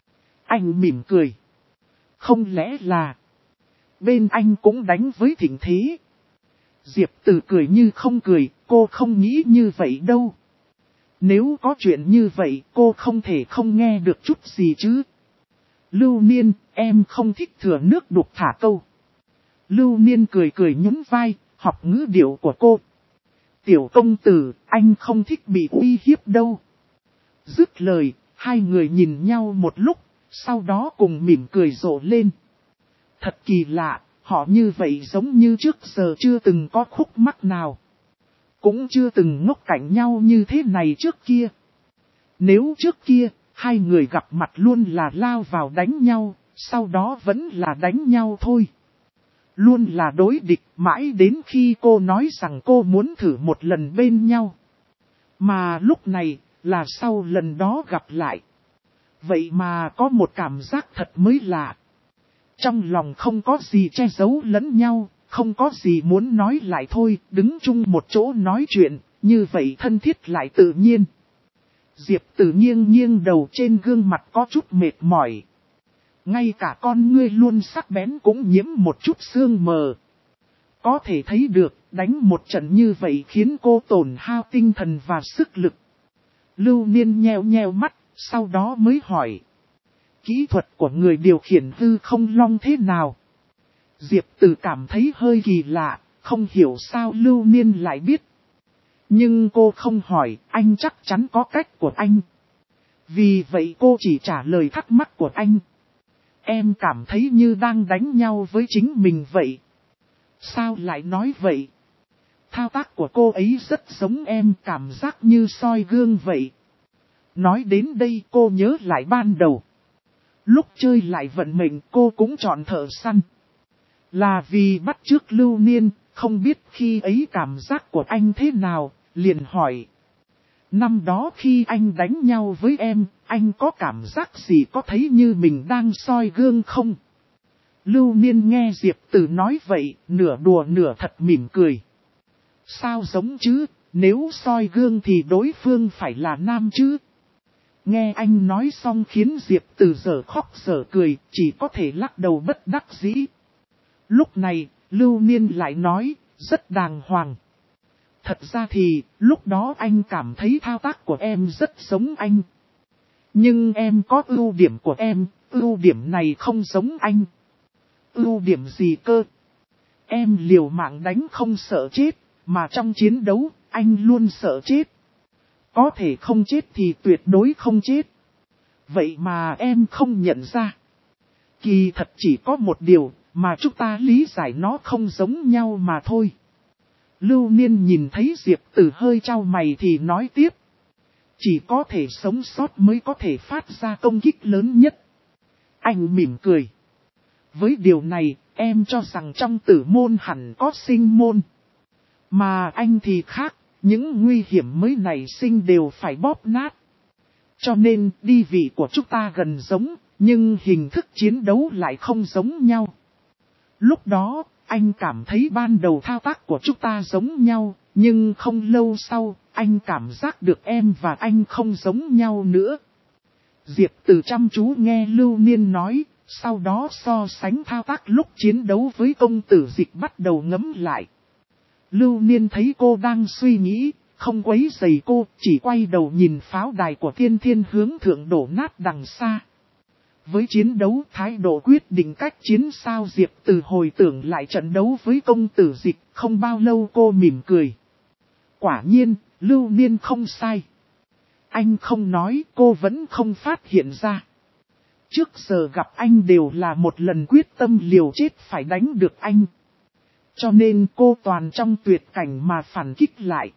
Anh mỉm cười. Không lẽ là bên anh cũng đánh với Thịnh Thế? Diệp Tử cười như không cười, cô không nghĩ như vậy đâu. Nếu có chuyện như vậy cô không thể không nghe được chút gì chứ. Lưu Niên, em không thích thừa nước đục thả câu. Lưu Niên cười cười nhún vai, học ngữ điệu của cô. Tiểu công tử, anh không thích bị uy hiếp đâu. Dứt lời, hai người nhìn nhau một lúc, sau đó cùng mỉm cười rộ lên. Thật kỳ lạ, họ như vậy giống như trước giờ chưa từng có khúc mắc nào. Cũng chưa từng ngốc cạnh nhau như thế này trước kia. Nếu trước kia, hai người gặp mặt luôn là lao vào đánh nhau, sau đó vẫn là đánh nhau thôi. Luôn là đối địch mãi đến khi cô nói rằng cô muốn thử một lần bên nhau. Mà lúc này là sau lần đó gặp lại. Vậy mà có một cảm giác thật mới lạ. Trong lòng không có gì che giấu lẫn nhau, không có gì muốn nói lại thôi, đứng chung một chỗ nói chuyện, như vậy thân thiết lại tự nhiên. Diệp Tử nghiêng đầu, trên gương mặt có chút mệt mỏi. Ngay cả con ngươi luôn sắc bén cũng nhiễm một chút sương mờ. Có thể thấy được, đánh một trận như vậy khiến cô tổn hao tinh thần và sức lực. Lưu Niên nheo mắt, sau đó mới hỏi. Kỹ thuật của người điều khiển hư không long thế nào? Diệp Tử cảm thấy hơi kỳ lạ, không hiểu sao Lưu Niên lại biết. Nhưng cô không hỏi, anh chắc chắn có cách của anh. Vì vậy cô chỉ trả lời thắc mắc của anh. Em cảm thấy như đang đánh nhau với chính mình vậy. Sao lại nói vậy? Thao tác của cô ấy rất giống em, cảm giác như soi gương vậy. Nói đến đây cô nhớ lại ban đầu. Lúc chơi lại vận mệnh cô cũng chọn thợ săn. Là vì bắt chước Lưu Niên, không biết khi ấy cảm giác của anh thế nào, liền hỏi. Năm đó khi anh đánh nhau với em, anh có cảm giác gì, có thấy như mình đang soi gương không? Lưu Niên nghe Diệp Tử nói vậy, nửa đùa nửa thật mỉm cười. Sao giống chứ, nếu soi gương thì đối phương phải là nam chứ? Nghe anh nói xong khiến Diệp Tử dở khóc dở cười, chỉ có thể lắc đầu bất đắc dĩ. Lúc này, Lưu Niên lại nói, rất đàng hoàng. Thật ra thì, lúc đó anh cảm thấy thao tác của em rất giống anh. Nhưng em có ưu điểm của em, ưu điểm này không giống anh. Ưu điểm gì cơ? Em liều mạng đánh không sợ chết, mà trong chiến đấu, anh luôn sợ chết. Có thể không chết thì tuyệt đối không chết. Vậy mà em không nhận ra. Kỳ thật chỉ có một điều, mà chúng ta lý giải nó không giống nhau mà thôi. Lưu Niên nhìn thấy Diệp Tử hơi chau mày thì nói tiếp. Chỉ có thể sống sót mới có thể phát ra công kích lớn nhất. Anh mỉm cười. Với điều này, em cho rằng trong tử môn hẳn có sinh môn. Mà anh thì khác, những nguy hiểm mới nảy sinh đều phải bóp nát. Cho nên, đi vị của chúng ta gần giống, nhưng hình thức chiến đấu lại không giống nhau. Lúc đó, anh cảm thấy ban đầu thao tác của chúng ta giống nhau, nhưng không lâu sau, anh cảm giác được em và anh không giống nhau nữa. Diệp Tử chăm chú nghe Lưu Niên nói, sau đó so sánh thao tác lúc chiến đấu với công tử Dịch bắt đầu ngẫm lại. Lưu Niên thấy cô đang suy nghĩ, không quấy rầy cô, chỉ quay đầu nhìn pháo đài của Thiên Thiên hướng thượng đổ nát đằng xa. Với chiến đấu thái độ quyết định cách chiến sao Diệp Tử hồi tưởng lại trận đấu với công tử Dịch, không bao lâu cô mỉm cười. Quả nhiên, Lưu Niên không sai. Anh không nói, cô vẫn không phát hiện ra. Trước giờ gặp anh đều là một lần quyết tâm liều chết phải đánh được anh. Cho nên cô toàn trong tuyệt cảnh mà phản kích lại.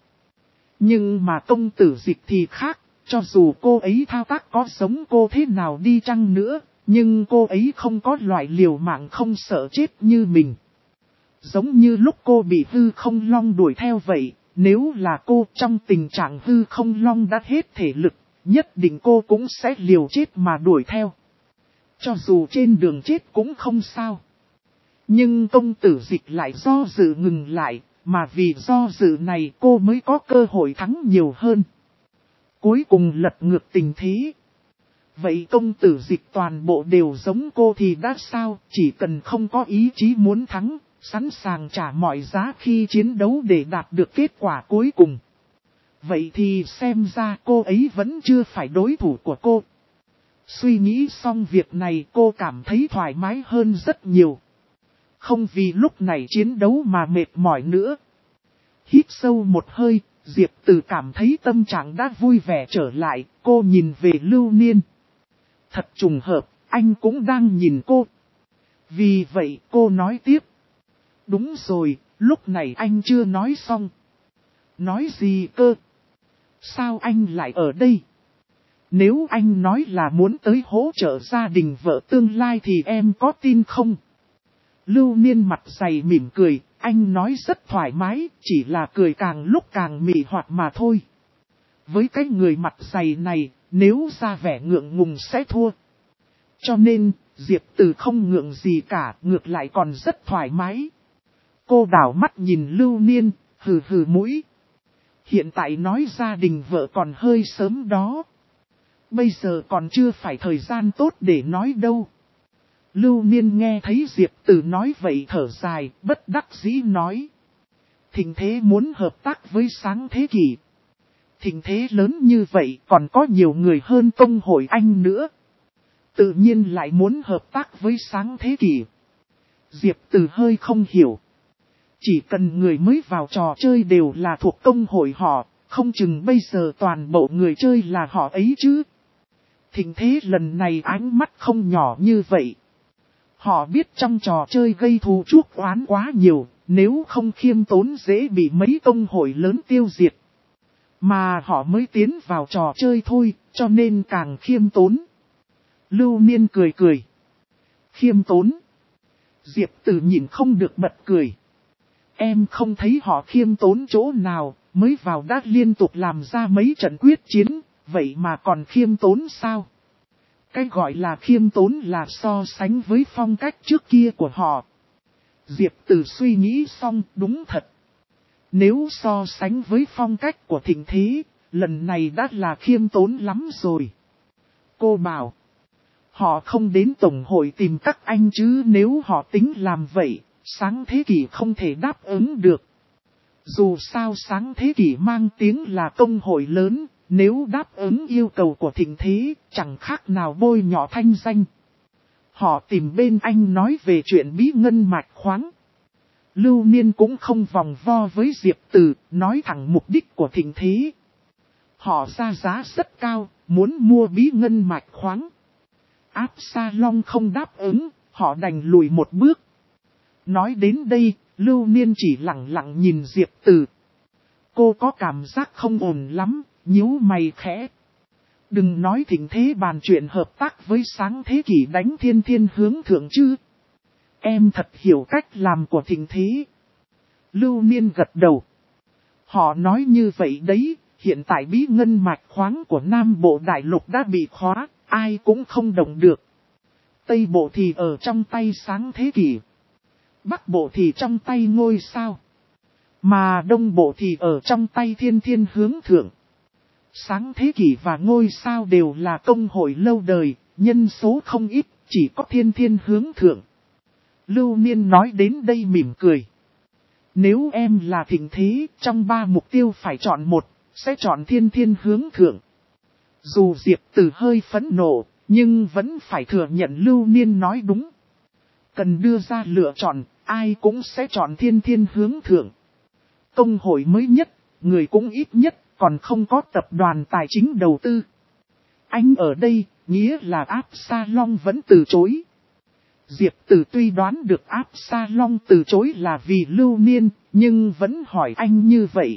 Nhưng mà công tử Dịch thì khác, cho dù cô ấy thao tác có giống cô thế nào đi chăng nữa, nhưng cô ấy không có loại liều mạng không sợ chết như mình. Giống như lúc cô bị hư không long đuổi theo vậy, nếu là cô trong tình trạng hư không long đã hết thể lực, nhất định cô cũng sẽ liều chết mà đuổi theo. Cho dù trên đường chết cũng không sao. Nhưng công tử Dịch lại do dự ngừng lại, mà vì do dự này cô mới có cơ hội thắng nhiều hơn. Cuối cùng lật ngược tình thế. Vậy công tử Dịch toàn bộ đều giống cô thì đã sao, chỉ cần không có ý chí muốn thắng, sẵn sàng trả mọi giá khi chiến đấu để đạt được kết quả cuối cùng. Vậy thì xem ra cô ấy vẫn chưa phải đối thủ của cô. Suy nghĩ xong việc này cô cảm thấy thoải mái hơn rất nhiều. Không vì lúc này chiến đấu mà mệt mỏi nữa. Hít sâu một hơi, Diệp Tử cảm thấy tâm trạng đã vui vẻ trở lại, cô nhìn về Lưu Niên. Thật trùng hợp, anh cũng đang nhìn cô. Vì vậy cô nói tiếp. Đúng rồi, lúc này anh chưa nói xong. Nói gì cơ? Sao anh lại ở đây? Nếu anh nói là muốn tới hỗ trợ gia đình vợ tương lai thì em có tin không? Lưu Niên mặt dày mỉm cười, anh nói rất thoải mái, chỉ là cười càng lúc càng mị hoạt mà thôi. Với cái người mặt dày này, nếu ra vẻ ngượng ngùng sẽ thua. Cho nên, Diệp Tử không ngượng gì cả, ngược lại còn rất thoải mái. Cô đảo mắt nhìn Lưu Niên, hừ hừ mũi. Hiện tại nói gia đình vợ còn hơi sớm đó. Bây giờ còn chưa phải thời gian tốt để nói đâu. Lưu Niên nghe thấy Diệp Tử nói vậy thở dài, bất đắc dĩ nói. Thịnh thế muốn hợp tác với Sáng Thế Kỷ. Thịnh thế lớn như vậy còn có nhiều người hơn công hội anh nữa. Tự nhiên lại muốn hợp tác với Sáng Thế Kỷ. Diệp Tử hơi không hiểu. Chỉ cần người mới vào trò chơi đều là thuộc công hội họ, không chừng bây giờ toàn bộ người chơi là họ ấy chứ. Thịnh thế lần này ánh mắt không nhỏ như vậy. Họ biết trong trò chơi gây thù chuốc oán quá nhiều, nếu không khiêm tốn dễ bị mấy công hội lớn tiêu diệt. Mà họ mới tiến vào trò chơi thôi, cho nên càng khiêm tốn. Lưu Niên cười cười. Khiêm tốn. Diệp Tử nhìn không được bật cười. Em không thấy họ khiêm tốn chỗ nào, mới vào đã liên tục làm ra mấy trận quyết chiến, vậy mà còn khiêm tốn sao? Cái gọi là khiêm tốn là so sánh với phong cách trước kia của họ. Diệp Tử suy nghĩ xong, đúng thật. Nếu so sánh với phong cách của Thịnh Thế, lần này đã là khiêm tốn lắm rồi. Cô bảo, họ không đến tổng hội tìm các anh chứ, nếu họ tính làm vậy, Sáng Thế Kỷ không thể đáp ứng được. Dù sao Sáng Thế Kỷ mang tiếng là công hội lớn, nếu đáp ứng yêu cầu của Thịnh Thế, chẳng khác nào bôi nhọ thanh danh. Họ tìm bên anh nói về chuyện bí ngân mạch khoáng. Lưu Niên cũng không vòng vo với Diệp Từ, nói thẳng mục đích của thịnh thế. Họ ra giá rất cao, muốn mua bí ngân mạch khoáng. Absalom không đáp ứng, họ đành lùi một bước. Nói đến đây, Lưu Niên chỉ lặng lặng nhìn Diệp Từ. Cô có cảm giác không ổn lắm, nhíu mày khẽ. Đừng nói thịnh thế bàn chuyện hợp tác với Sáng Thế Kỷ đánh Thiên Thiên hướng thượng chứ. Em thật hiểu cách làm của thịnh thế. Lưu Niên gật đầu. Họ nói như vậy đấy, hiện tại bí ngân mạch khoáng của Nam Bộ Đại Lục đã bị khóa, ai cũng không động được. Tây Bộ thì ở trong tay Sáng Thế Kỷ. Bắc Bộ thì trong tay Ngôi Sao. Mà Đông Bộ thì ở trong tay Thiên Thiên hướng thượng. Sáng Thế Kỷ và Ngôi Sao đều là công hội lâu đời, nhân số không ít, chỉ có Thiên Thiên hướng thượng. Lưu Niên nói đến đây mỉm cười. Nếu em là thịnh thế, trong 3 mục tiêu phải chọn một, sẽ chọn Thiên Thiên hướng thượng. Dù Diệp Từ hơi phẫn nộ, nhưng vẫn phải thừa nhận Lưu Niên nói đúng. Cần đưa ra lựa chọn, ai cũng sẽ chọn Thiên Thiên hướng thượng. Công hội mới nhất, người cũng ít nhất, còn không có tập đoàn tài chính đầu tư. Anh ở đây, nghĩa là Absalom vẫn từ chối. Diệp Từ tuy đoán được Absalom từ chối là vì Lưu Niên, nhưng vẫn hỏi anh như vậy.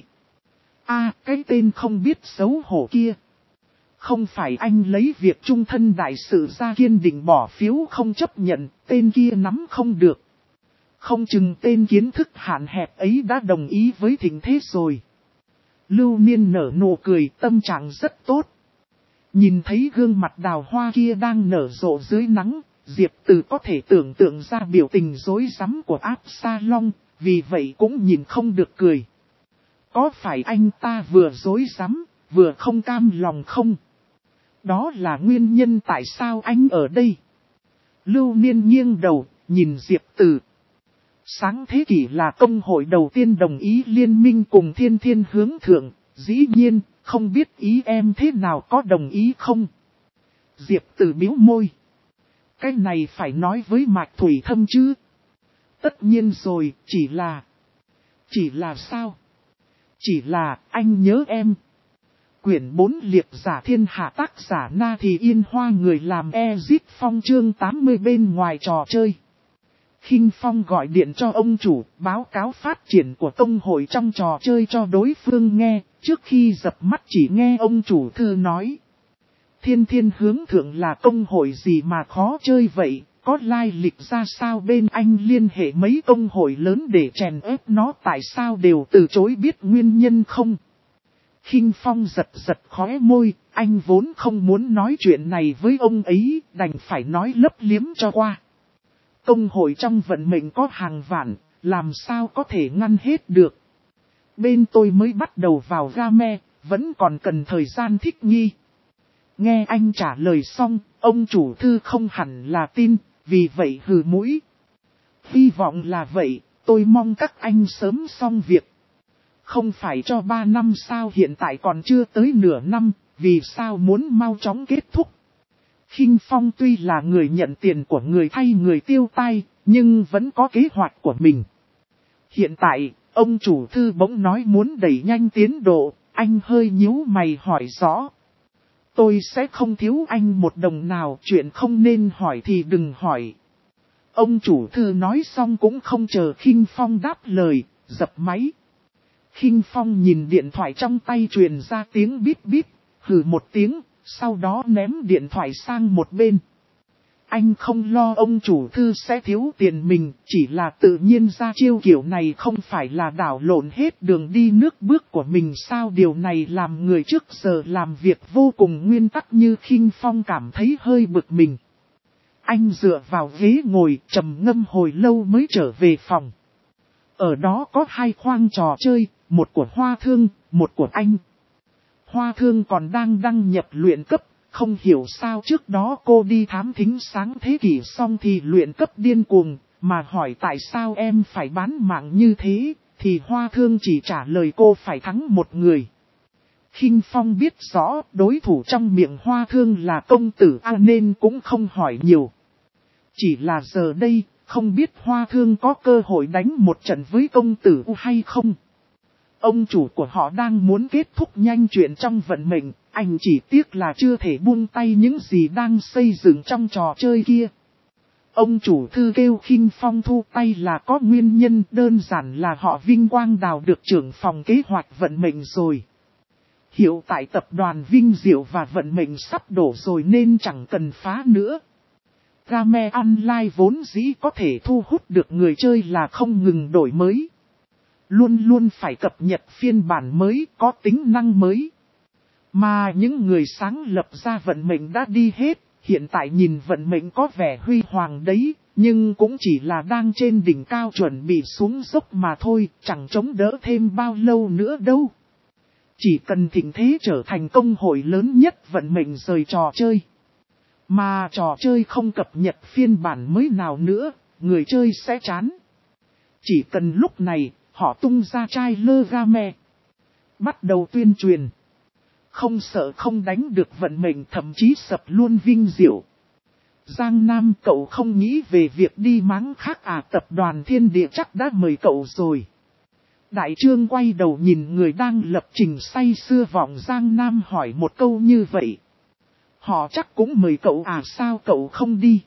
Cái tên không biết xấu hổ kia. Không phải anh lấy việc trung thân đại sự ra kiên định bỏ phiếu không chấp nhận, tên kia nắm không được. Không chừng tên kiến thức hạn hẹp ấy đã đồng ý với thịnh thế rồi. Lưu Niên nở nụ cười, tâm trạng rất tốt. Nhìn thấy gương mặt đào hoa kia đang nở rộ dưới nắng, Diệp Từ có thể tưởng tượng ra biểu tình rối rắm của Absalom, vì vậy cũng nhìn không được cười. Có phải anh ta vừa rối rắm, vừa không cam lòng không? Đó là nguyên nhân tại sao anh ở đây. Lưu Niên nghiêng đầu, nhìn Diệp Từ. Sáng Thế Kỷ là công hội đầu tiên đồng ý liên minh cùng Thiên Thiên hướng thượng, dĩ nhiên, không biết ý em thế nào có đồng ý không? Diệp Từ bĩu môi. Cái này phải nói với Mạch Thủy Thâm chứ? Tất nhiên rồi, chỉ là sao? Chỉ là, anh nhớ em. Quyển 4 liệt giả thiên hạ tác giả Na Thì Yên Hoa người làm Ezit Phong chương 80 bên ngoài trò chơi. Khinh Phong gọi điện cho ông chủ, báo cáo phát triển của công hội trong trò chơi cho đối phương nghe, trước khi dập mắt chỉ nghe ông chủ thư nói. Thiên Thiên hướng thượng là công hội gì mà khó chơi vậy, có lai lịch ra sao bên anh liên hệ mấy công hội lớn để chèn ép nó tại sao đều từ chối biết nguyên nhân không? Khinh Phong giật giật khóe môi, anh vốn không muốn nói chuyện này với ông ấy, đành phải nói lấp liếm cho qua. Công hội trong vận mệnh có hàng vạn, làm sao có thể ngăn hết được. Bên tôi mới bắt đầu vào game, vẫn còn cần thời gian thích nghi. Nghe anh trả lời xong, ông chủ thư không hẳn là tin, vì vậy hừ mũi. Hy vọng là vậy, tôi mong các anh sớm xong việc. Không phải cho 3 năm sao hiện tại còn chưa tới nửa năm, vì sao muốn mau chóng kết thúc. Khinh Phong tuy là người nhận tiền của người thay người tiêu tai, nhưng vẫn có kế hoạch của mình. Hiện tại, ông chủ thư bỗng nói muốn đẩy nhanh tiến độ, anh hơi nhíu mày hỏi rõ. Tôi sẽ không thiếu anh một đồng nào, chuyện không nên hỏi thì đừng hỏi. Ông chủ thư nói xong cũng không chờ Khinh Phong đáp lời, dập máy. Khinh Phong nhìn điện thoại trong tay truyền ra tiếng bíp bíp, hừ một tiếng, sau đó ném điện thoại sang một bên. Anh không lo ông chủ thư sẽ thiếu tiền mình, chỉ là tự nhiên ra chiêu kiểu này không phải là đảo lộn hết đường đi nước bước của mình sao. Điều này làm người trước giờ làm việc vô cùng nguyên tắc như Khinh Phong cảm thấy hơi bực mình. Anh dựa vào ghế ngồi trầm ngâm hồi lâu mới trở về phòng. Ở đó có 2 khoang trò chơi, một của Hoa Thương, một của anh. Hoa Thương còn đang đăng nhập luyện cấp, không hiểu sao trước đó cô đi thám thính Sáng Thế Kỷ xong thì luyện cấp điên cuồng, mà hỏi tại sao em phải bán mạng như thế, thì Hoa Thương chỉ trả lời cô phải thắng một người. Khinh Phong biết rõ đối thủ trong miệng Hoa Thương là công tử A nên cũng không hỏi nhiều. Chỉ là giờ đây, không biết Hoa Thương có cơ hội đánh một trận với công tử U hay không. Ông chủ của họ đang muốn kết thúc nhanh chuyện trong vận mệnh, anh chỉ tiếc là chưa thể buông tay những gì đang xây dựng trong trò chơi kia. Ông chủ thư kêu Khinh Phong thu tay là có nguyên nhân, đơn giản là họ Vinh Quang Đào được trưởng phòng kế hoạch vận mệnh rồi. Hiện tại tập đoàn Vinh Diệu và vận mệnh sắp đổ rồi nên chẳng cần phá nữa. Game Online vốn dĩ có thể thu hút được người chơi là không ngừng đổi mới. Luôn luôn phải cập nhật phiên bản mới, có tính năng mới. Mà những người sáng lập ra vận mệnh đã đi hết, hiện tại nhìn vận mệnh có vẻ huy hoàng đấy, nhưng cũng chỉ là đang trên đỉnh cao chuẩn bị xuống dốc mà thôi, chẳng chống đỡ thêm bao lâu nữa đâu. Chỉ cần thịnh thế trở thành công hội lớn nhất vận mệnh rời trò chơi. Mà trò chơi không cập nhật phiên bản mới nào nữa, người chơi sẽ chán. Chỉ cần lúc này, họ tung ra trailer game. Bắt đầu tuyên truyền. Không sợ không đánh được vận mệnh, thậm chí sập luôn Vinh Diệu. Giang Nam, cậu không nghĩ về việc đi máng khác à? Tập đoàn Thiên Địa chắc đã mời cậu rồi. Đại Trương quay đầu nhìn người đang lập trình say sưa Vọng Giang Nam hỏi một câu như vậy. Họ chắc cũng mời cậu à, sao cậu không đi?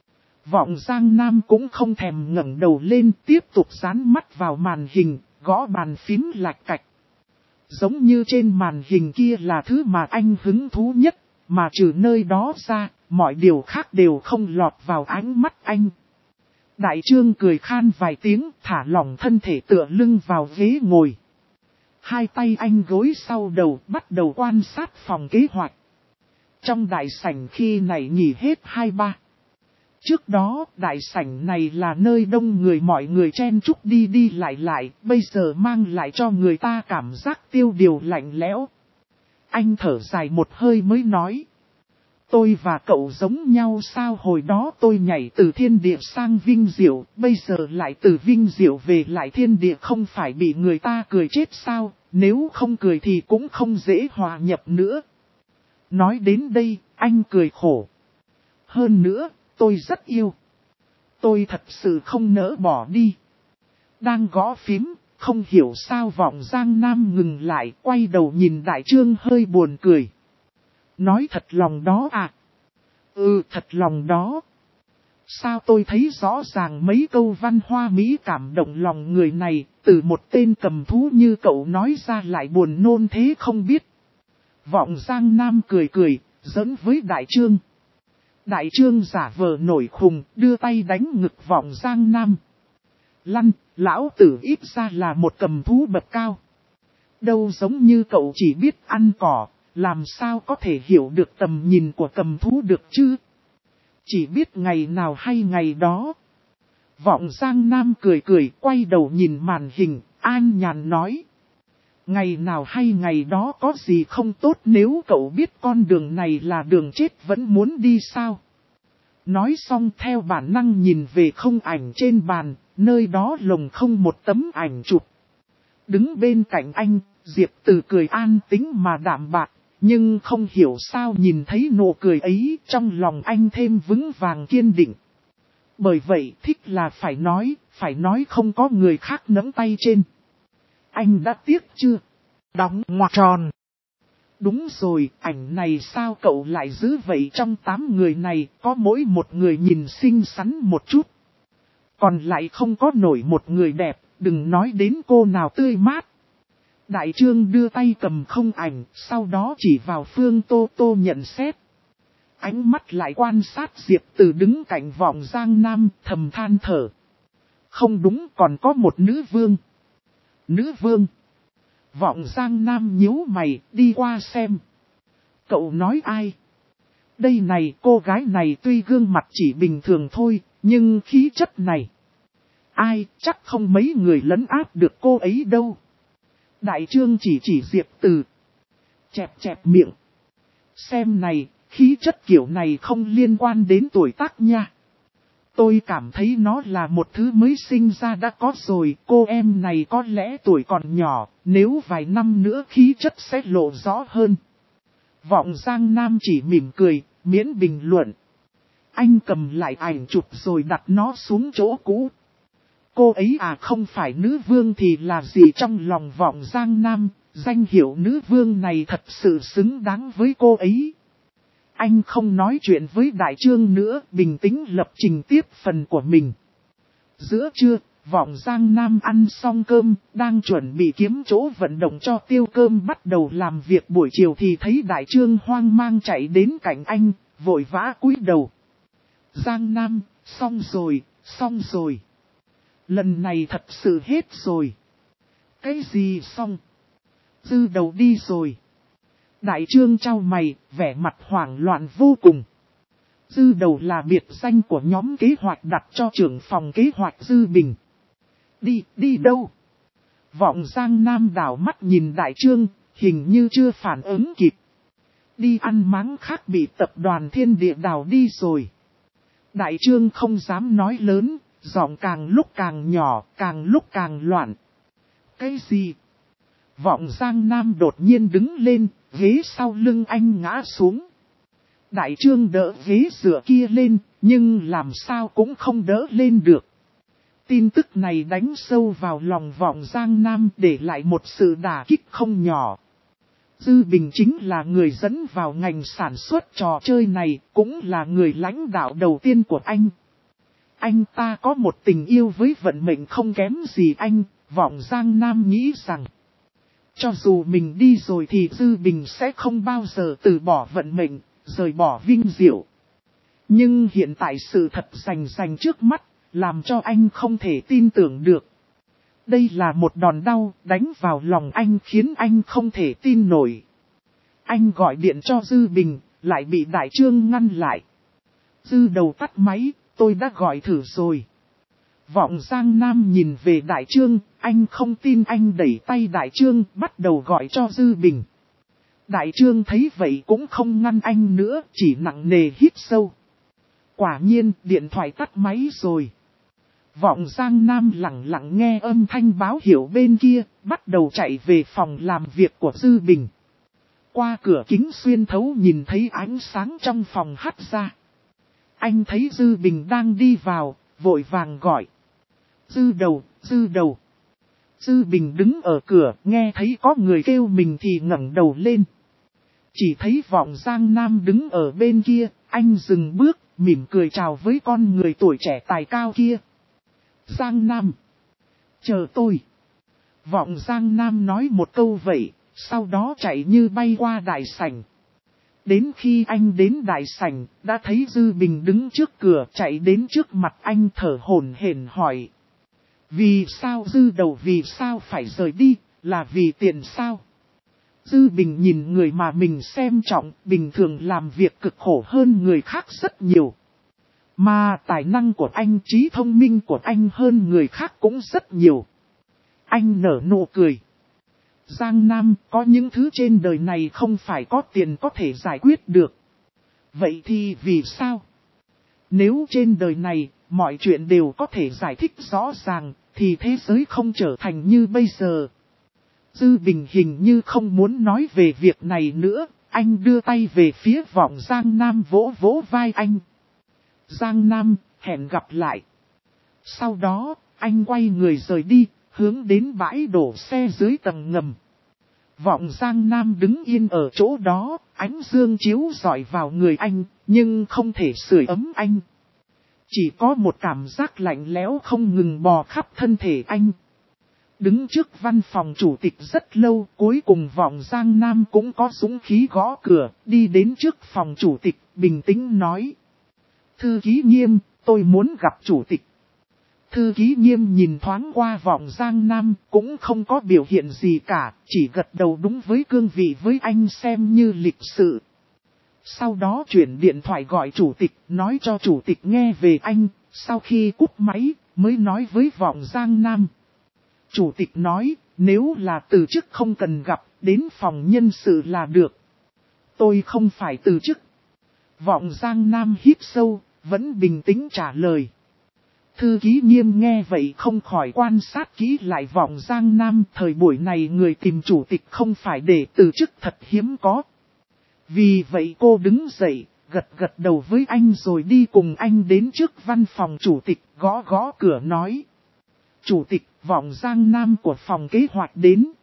Vọng Giang Nam cũng không thèm ngẩng đầu lên, tiếp tục dán mắt vào màn hình, gõ bàn phím lạch cạch. Giống như trên màn hình kia là thứ mà anh hứng thú nhất, mà trừ nơi đó ra, mọi điều khác đều không lọt vào ánh mắt anh. Đại Trương cười khan vài tiếng, thả lỏng thân thể tựa lưng vào ghế ngồi. Hai tay anh gối sau đầu, bắt đầu quan sát phòng kế hoạch. Trong đại sảnh khi này nghỉ hết 2-3. Trước đó, đại sảnh này là nơi đông người, mọi người chen chúc đi đi lại, bây giờ mang lại cho người ta cảm giác tiêu điều lạnh lẽo. Anh thở dài một hơi mới nói. Tôi và cậu giống nhau sao? Hồi đó tôi nhảy từ Thiên Địa sang Vinh Diệu, bây giờ lại từ Vinh Diệu về lại Thiên Địa, không phải bị người ta cười chết sao? Nếu không cười thì cũng không dễ hòa nhập nữa. Nói đến đây, anh cười khổ. Hơn nữa, tôi rất yêu. Tôi thật sự không nỡ bỏ đi. Đang gõ phím, không hiểu sao Vọng Giang Nam ngừng lại, quay đầu nhìn Đại Trương hơi buồn cười. Nói thật lòng đó à? Ừ, thật lòng đó. Sao tôi thấy rõ ràng mấy câu văn hoa mỹ cảm động lòng người này, từ một tên cầm thú như cậu nói ra lại buồn nôn thế không biết. Vọng Giang Nam cười, giỡn với Đại Trương. Đại Trương giả vờ nổi khùng, đưa tay đánh ngực Vọng Giang Nam. Lăn, lão tử ít ra là một cầm thú bậc cao. Đâu giống như cậu chỉ biết ăn cỏ, làm sao có thể hiểu được tầm nhìn của cầm thú được chứ? Chỉ biết ngày nào hay ngày đó. Vọng Giang Nam cười, quay đầu nhìn màn hình, an nhàn nói. Ngày nào hay ngày đó có gì không tốt, nếu cậu biết con đường này là đường chết vẫn muốn đi sao? Nói xong theo bản năng nhìn về không ảnh trên bàn, nơi đó lồng không một tấm ảnh chụp. Đứng bên cạnh anh, Diệp Từ cười an tĩnh mà đạm bạc, nhưng không hiểu sao nhìn thấy nụ cười ấy trong lòng anh thêm vững vàng kiên định. Bởi vậy thích là phải nói không có người khác nắm tay trên. Anh đã tiếc chưa? Đóng ngoặc tròn. Đúng rồi, ảnh này sao cậu lại giữ vậy? Trong 8 người này có mỗi một người nhìn xinh xắn một chút. Còn lại không có nổi một người đẹp, đừng nói đến cô nào tươi mát. Đại Trương đưa tay cầm không ảnh, sau đó chỉ vào Phương Tô Tô nhận xét. Ánh mắt lại quan sát Diệp Từ đứng cạnh Vọng Giang Nam, thầm than thở. Không đúng, còn có một nữ vương. Nữ vương. Vọng Giang Nam nhíu mày, đi qua xem. Cậu nói ai? Đây này, cô gái này tuy gương mặt chỉ bình thường thôi, nhưng khí chất này. Ai, chắc không mấy người lấn áp được cô ấy đâu. Đại Trương chỉ Diệp Từ. Chẹp miệng. Xem này, khí chất kiểu này không liên quan đến tuổi tác nha. Tôi cảm thấy nó là một thứ mới sinh ra đã có rồi, cô em này có lẽ tuổi còn nhỏ, nếu vài năm nữa khí chất sẽ lộ rõ hơn. Vọng Giang Nam chỉ mỉm cười, miễn bình luận. Anh cầm lại ảnh chụp rồi đặt nó xuống chỗ cũ. Cô ấy à, không phải nữ vương thì là gì trong lòng Vọng Giang Nam, danh hiệu nữ vương này thật sự xứng đáng với cô ấy. Anh không nói chuyện với Đại Trương nữa, bình tĩnh lập trình tiếp phần của mình. Giữa trưa, Vọng Giang Nam ăn xong cơm, đang chuẩn bị kiếm chỗ vận động cho tiêu cơm bắt đầu làm việc buổi chiều thì thấy Đại Trương hoang mang chạy đến cạnh anh, vội vã cúi đầu. Giang Nam, xong rồi, xong rồi. Lần này thật sự hết rồi. Cái gì xong? Dư đầu đi rồi. Đại Trương trao mày, vẻ mặt hoảng loạn vô cùng. Dư đầu là biệt danh của nhóm kế hoạch đặt cho trưởng phòng kế hoạch Dư Bình. Đi đâu? Vọng Giang Nam đảo mắt nhìn Đại Trương, hình như chưa phản ứng kịp. Đi ăn máng khác bị tập đoàn Thiên Địa đào đi rồi. Đại Trương không dám nói lớn, giọng càng lúc càng nhỏ, càng lúc càng loạn. Cái gì? Vọng Giang Nam đột nhiên đứng lên, ghế sau lưng anh ngã xuống. Đại Trương đỡ ghế dựa kia lên, nhưng làm sao cũng không đỡ lên được. Tin tức này đánh sâu vào lòng Vọng Giang Nam để lại một sự đả kích không nhỏ. Dư Bình chính là người dẫn vào ngành sản xuất trò chơi này, cũng là người lãnh đạo đầu tiên của anh. Anh ta có một tình yêu với vận mệnh không kém gì anh, Vọng Giang Nam nghĩ rằng. Cho dù mình đi rồi thì Dư Bình sẽ không bao giờ từ bỏ vận mệnh, rời bỏ vinh diệu. Nhưng hiện tại sự thật rành trước mắt, làm cho anh không thể tin tưởng được. Đây là một đòn đau đánh vào lòng anh khiến anh không thể tin nổi. Anh gọi điện cho Dư Bình, lại bị Đại Trương ngăn lại. Dư đầu tắt máy, tôi đã gọi thử rồi. Vọng Giang Nam nhìn về Đại Trương, anh không tin anh đẩy tay Đại Trương bắt đầu gọi cho Dư Bình. Đại Trương thấy vậy cũng không ngăn anh nữa, chỉ nặng nề hít sâu. Quả nhiên điện thoại tắt máy rồi. Vọng Giang Nam lặng lặng nghe âm thanh báo hiệu bên kia, bắt đầu chạy về phòng làm việc của Dư Bình. Qua cửa kính xuyên thấu nhìn thấy ánh sáng trong phòng hắt ra. Anh thấy Dư Bình đang đi vào, vội vàng gọi. Dư đầu, Dư đầu. Dư Bình đứng ở cửa, nghe thấy có người kêu mình thì ngẩng đầu lên. Chỉ thấy Vọng Giang Nam đứng ở bên kia, anh dừng bước, mỉm cười chào với con người tuổi trẻ tài cao kia. Giang Nam, chờ tôi. Vọng Giang Nam nói một câu vậy, sau đó chạy như bay qua đại sảnh. Đến khi anh đến đại sảnh, đã thấy Dư Bình đứng trước cửa chạy đến trước mặt anh thở hổn hển hỏi. Vì sao Dư đầu, vì sao phải rời đi, là vì tiền sao? Dư Bình nhìn người mà mình xem trọng, bình thường làm việc cực khổ hơn người khác rất nhiều. Mà tài năng của anh, trí thông minh của anh hơn người khác cũng rất nhiều. Anh nở nụ cười. Giang Nam, có những thứ trên đời này không phải có tiền có thể giải quyết được. Vậy thì vì sao? Nếu trên đời này, mọi chuyện đều có thể giải thích rõ ràng, thì thế giới không trở thành như bây giờ. Dư Bình hình như không muốn nói về việc này nữa, anh đưa tay về phía Vọng Giang Nam vỗ vỗ vai anh. Giang Nam, hẹn gặp lại. Sau đó, anh quay người rời đi, hướng đến bãi đổ xe dưới tầng ngầm. Vọng Giang Nam đứng yên ở chỗ đó, ánh dương chiếu rọi vào người anh, nhưng không thể sưởi ấm anh. Chỉ có một cảm giác lạnh lẽo không ngừng bò khắp thân thể anh. Đứng trước văn phòng chủ tịch rất lâu, cuối cùng Vọng Giang Nam cũng có dũng khí gõ cửa, đi đến trước phòng chủ tịch, bình tĩnh nói. Thư ký Nghiêm, tôi muốn gặp chủ tịch. Thư ký Nghiêm nhìn thoáng qua Vọng Giang Nam, cũng không có biểu hiện gì cả, chỉ gật đầu đúng với cương vị với anh xem như lịch sự. Sau đó chuyển điện thoại gọi chủ tịch, nói cho chủ tịch nghe về anh, sau khi cúp máy, mới nói với Vọng Giang Nam. Chủ tịch nói, nếu là từ chức không cần gặp, đến phòng nhân sự là được. Tôi không phải từ chức. Vọng Giang Nam hít sâu, vẫn bình tĩnh trả lời. Thư ký Nghiêm nghe vậy không khỏi quan sát kỹ lại Vọng Giang Nam. Thời buổi này người tìm chủ tịch không phải để từ chức thật hiếm có. Vì vậy cô đứng dậy, gật gật đầu với anh rồi đi cùng anh đến trước văn phòng chủ tịch, gõ gõ cửa nói. Chủ tịch, Vọng Giang Nam của phòng kế hoạch đến.